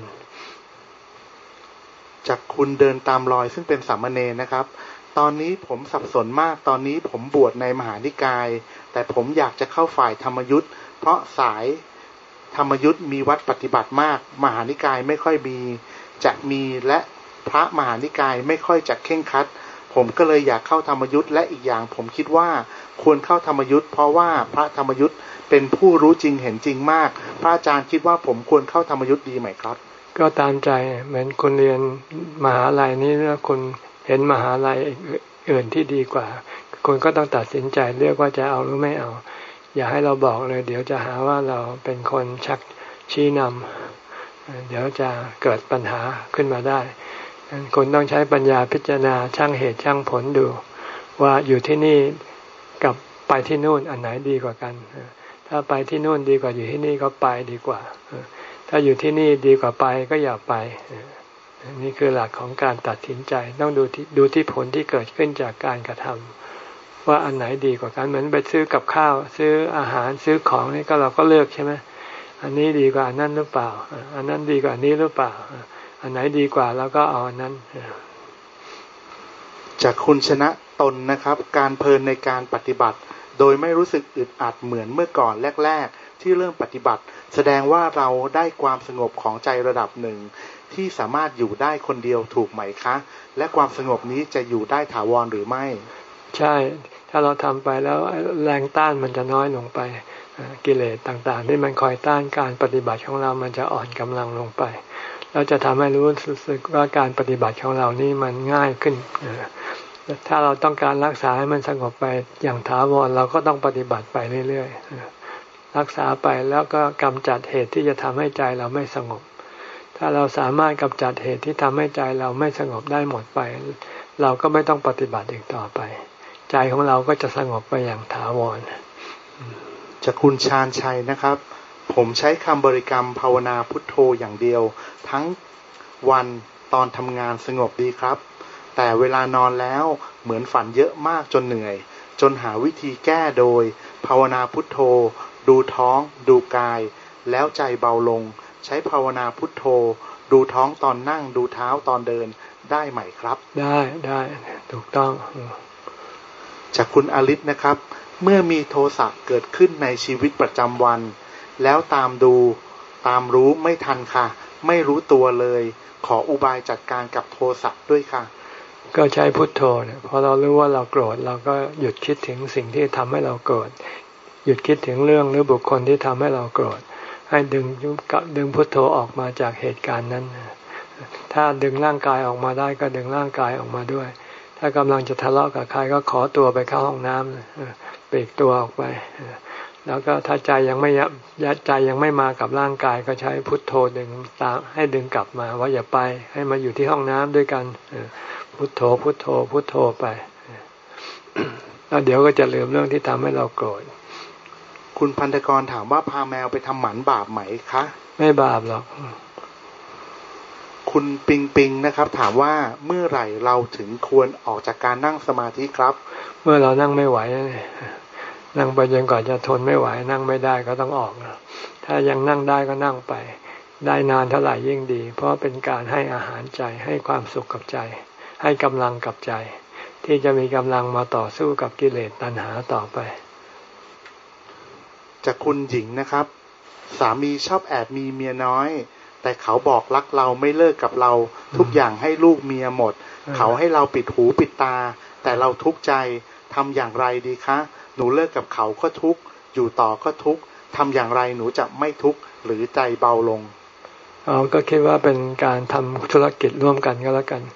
Speaker 2: จากคุณเดินตามรอยซึ่งเป็นสามเณรนะครับตอนนี้ผมสับสนมากตอนนี้ผมบวชในมหานิกายแต่ผมอยากจะเข้าฝ่ายธรรมยุทธ์เพราะสายธรรมยุทธ์มีวัดปฏิบัติมากมหานิกายไม่ค่อยมีจะมีและพระมหานิกายไม่ค่อยจะเคร่งครัดผมก็เลยอยากเข้าธรรมยุทธ์และอีกอย่างผมคิดว่าควรเข้าธรรมยุทธ์เพราะว่าพระธรรมยุทธ์เป็นผู้รู้จริงเห็นจริงมากพระอาจารย์คิดว่าผมควรเข้าธรรมยุทธ์ดีไหมครับ
Speaker 1: ก็ตามใจเหมือนคุณเรียนมหาลัยนี้แล้วคุณเห็นมหาลัยอื่นที่ดีกว่าคุณก็ต้องตัดสินใจเลือกว่าจะเอาหรือไม่เอาอย่าให้เราบอกเลยเดี๋ยวจะหาว่าเราเป็นคนชักชี้นำเดี๋ยวจะเกิดปัญหาขึ้นมาได้คุณต้องใช้ปัญญาพิจารณาชั่งเหตุชั่งผลดูว่าอยู่ที่นี่กับไปที่นู่นอันไหนดีกว่ากันถ้าไปที่นู่นดีกว่าอยู่ที่นี่ก็ไปดีกว่าถ้าอยู่ที่นี่ดีกว่าไปก็อย่าไปนี่คือหลักของการตัดสินใจต้องดูที่ดูที่ผลที่เกิดขึ้นจากการกระทำว่าอันไหนดีกว่ากันเหมือนไปซื้อกับข้าวซื้ออาหารซื้อของนี่ก็เราก็เลือกใช่ไหมอันนี้ดีกว่าอันนั้นหรือเปล่าอันนั้นดีกว่าอันนี้หรือเปล่าอันไหนดีกว่าแล้วก็เอาอันนั้น
Speaker 2: จากคุณชนะตนนะครับการเพลินในการปฏิบัติโดยไม่รู้สึกอึดอัดเหมือนเมื่อก่อนแรกๆที่เริ่มปฏิบัติแสดงว่าเราได้ความสงบของใจระดับหนึ่งที่สามารถอยู่ได้คนเดียวถูกไหมคะและความสงบนี้จะอยู่ได้ถาวรหรือไม่
Speaker 1: ใช่ถ้าเราทำไปแล้วแรงต้านมันจะน้อยลงไปกิเลสต่างๆที่มันคอยต้านการปฏิบัติของเรามันจะอ่อนกำลังลงไปแล้วจะทำให้รู้สึกว่าการปฏิบัติของเรานี่มันง่ายขึ้นถ้าเราต้องการรักษาให้มันสงบไปอย่างถาวรเราก็ต้องปฏิบัติไปเรื่อยๆรักษาไปแล้วก็กำจัดเหตุที่จะทำให้ใจเราไม่สงบถ้าเราสามารถกำจัดเหตุที่ทำให้ใจเราไม่สงบได้หมดไปเราก็ไม่ต้องปฏิบัติอีกต่อไปใจใจของเราก็จะสงบไปอย่างถาวร
Speaker 2: จากคุณชาญชัยนะครับผมใช้คำบริกรรมภาวนาพุทโธอย่างเดียวทั้งวันตอนทำงานสงบดีครับแต่เวลานอนแล้วเหมือนฝันเยอะมากจนเหนื่อยจนหาวิธีแก้โดยภาวนาพุทโธดูท้องดูกายแล้วใจเบาลงใช้ภาวนาพุทโธดูท้องตอนนั่งดูเท้าตอนเดินได้ไหมครับ
Speaker 1: ได้ได้ถูกต้อง
Speaker 2: จากคุณอลิศนะครับเมื่อมีโทสะเกิดขึ้นในชีวิตประจำวันแล้วตามดูตามรู้ไม่ทันค่ะไม่รู้ตัวเลยขออุบายจัดการกับโทสะด้วยค่ะ
Speaker 1: ก็ใช้พุทโธเนี่ยพอเรารู้ว่าเราโกรธเราก็หยุดคิดถึงสิ่งที่ทำให้เราโกรธหยุดคิดถึงเรื่องหรือบุคคลที่ทำให้เราโกรธให้ดึงดึงพุทโธออกมาจากเหตุการณ์นั้นถ้าดึงร่างกายออกมาได้ก็ดึงร่างกายออกมาด้วยถ้ากำลังจะทะเลาะกับใครก็ขอตัวไปเข้าห้องน้ำปลีกตัวออกไปแล้วก็ถ้าใจยังไม่ยัดใจยังไม่มากับร่างกายก็ใช้พุทโธดึงตามให้ดึงกลับมาว่าอย่าไปให้มาอยู่ที่ห้องน้ำด้วยกันพุทโธพุทโธพุทโธไปแล้วเดี๋ยวก็จะลืมเรื่องที่ทำให้เราโกรธ
Speaker 2: คุณพันธกรถามว่าพาแมวไปทำหมันบาปไหมคะ
Speaker 1: ไม่บาปหรอก
Speaker 2: คุณปิงปิงนะครับถามว่าเมื่อไหร่เราถึงควรออกจากการนั่งสมาธิครับ
Speaker 1: เมื่อเรานั่งไม่ไหวนั่งไปจนกว่าจะทนไม่ไหวนั่งไม่ได้ก็ต้องออกถ้ายังนั่งได้ก็นั่งไปได้นานเท่าไหร่ยิ่งดีเพราะเป็นการให้อาหารใจให้ความสุขกับใจให้กำลังกับใจที่จะมีกำลังมาต่อสู้กับกิเลสตัณหาต่อไป
Speaker 2: จากคุณหญิงนะครับสามีชอบแอบมีเมียน้อยแต่เขาบอกรักเราไม่เลิกกับเราทุกอย่างให้ลูกเมียหมดเขาให้เราปิดหูปิดตาแต่เราทุกข์ใจทำอย่างไรดีคะหนูเลิกกับเขาก็ทุกข์อยู่ต่อก็ทุกข์ทำอย่างไรหนูจะไม่ทุกข์หรือใจเบาลง
Speaker 1: อ๋อก็คิดว่าเป็นการทำธุรกิจร่วมกันก็แล้วกัน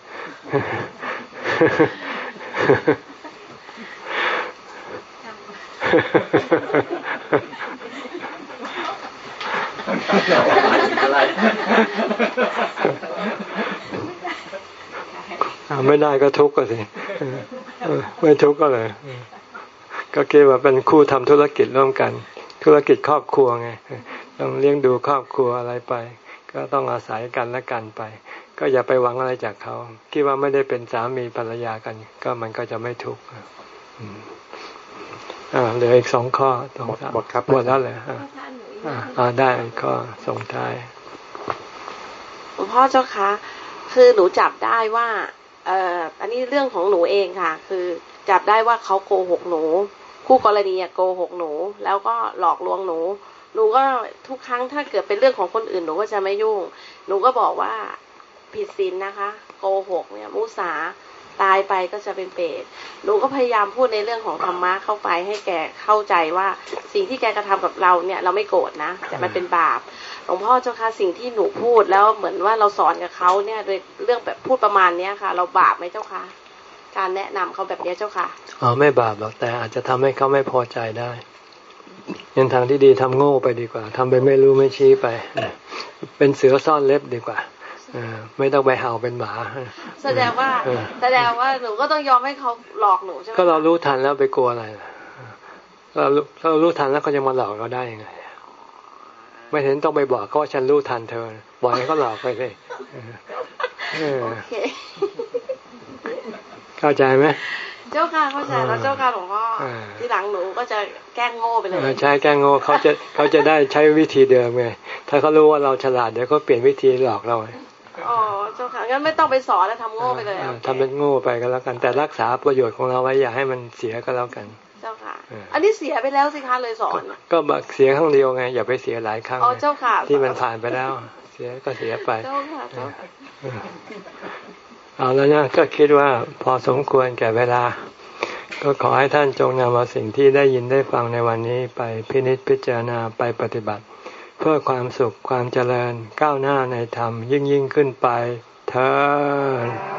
Speaker 1: ไม่ได้ก็ทุกข์ก็สิไม่ทุกข์ก็เลยก็คิดว่าเป็นคู่ทำธุรกิจร่วมกันธุรกิจครอบครัวไงต้องเลี้ยงดูครอบครัวอะไรไปก็ต้องอาศัยกันและกันไปก็อย่าไปหวังอะไรจากเขาคิดว่าไม่ได้เป็นสามีภรรยากันก็มันก็จะไม่ทุกข์อ่าเหลืออีกสองข้อ
Speaker 2: หมดหมดครับ
Speaker 1: หมดแล้วเลยอ่าอ่าได้ข้อส่งท้าย
Speaker 3: หลวงพ่อเจ้าคะคือหนูจับได้ว่าเอ่ออันนี้เรื่องของหนูเองค่ะคือจับได้ว่าเขาโกหกหนูคู่กรณีโกหกหนูแล้วก็หลอกลวงหนูหนูก็ทุกครั้งถ้าเกิดเป็นเรื่องของคนอื่นหนูก็จะไม่ยุ่งหนูก็บอกว่าผิดศีลนะคะโกหกเนี่ยมุสาตายไปก็จะเป็นเปรตหนูก็พยายามพูดในเรื่องของธรรมะเข้าไปให้แกเข้าใจว่าสิ่งที่แกกระทำกับเราเนี่ยเราไม่โกรธนะแต่มันเป็นบาปหลวงพ่อเจ้าค่ะสิ่งที่หนูพูดแล้วเหมือนว่าเราสอนกับเขาเนี่ยโดยเรื่องแบบพูดประมาณนี้ค่ะเราบาปไหมเจ้าค่ะการแนะนำเขาแบบนี้เจ้าค่ะ
Speaker 1: อ๋อไม่บาปหรอกแต่อาจจะทำให้เขาไม่พอใจได้ยันทางที่ดีทำโง่ไปดีกว่าทำไปไม่รู้ไม่ชี้ไปเป็นเสือซ่อนเล็บดีกว่าไม่ต้องไปเห่าเป็นหมา
Speaker 3: แสดงว่าแสดงว่าหนูก็ต้องยอมให้เขาหลอกหนูใช่ไหม
Speaker 1: ก็เรารู้ทันแล้วไปกลัวอะไรเราเรารู้ทันแล้วเขาจะมาหลอกเราได้ยังไงไม่เห็นต้องไปบอกเขาว่าฉันรู้ทันเธอบอกให้เขาหลอกไปเลยเข้าใจไหม
Speaker 3: เจ้าค่ะเข้าใจแล้วเจ้าค่ะหลวงพ่อทีหลังหนูก็จะแกล้งโง่ไปเลย
Speaker 1: ใช่แกล้งโง่เขาจะเขาจะได้ใช้วิธีเดิมไงถ้าเขารู้ว่าเราฉลาดเดี๋ยวเขาเปลี่ยนวิธีหลอกเรา
Speaker 3: อ๋อเจ้าค่ะงั้นไม่ต้องไปสอนแล้วทำโง่ไปเลย
Speaker 1: ทำเป็นโง่ไปก็แล้วกันแต่รักษาประโยชน์ของเราไว้อย่าให้มันเสียก็แล้วกัน
Speaker 3: เจ้าค่ะอันนี้เสียไปแล้วสิคะเลยสอน
Speaker 1: ก็เสียครั้งเดียวไงอย่าไปเสียหลายครั้ง
Speaker 3: อ๋อเจ้าค่ะ
Speaker 1: ที่มันผ่านไปแล้วเสียก็เสียไป
Speaker 3: เจ้าค่ะเจ้าค่ะ
Speaker 1: เอาแล้วนะก็คิดว่าพอสมควรแก่เวลาก็ขอให้ท่านจงนำเอาสิ่งที่ได้ยินได้ฟังในวันนี้ไปพินิจพิจารณาไปปฏิบัติเพื่อความสุขความเจริญก้าวหน้าในธรรมยิ่งยิ่งขึ้นไปเถิด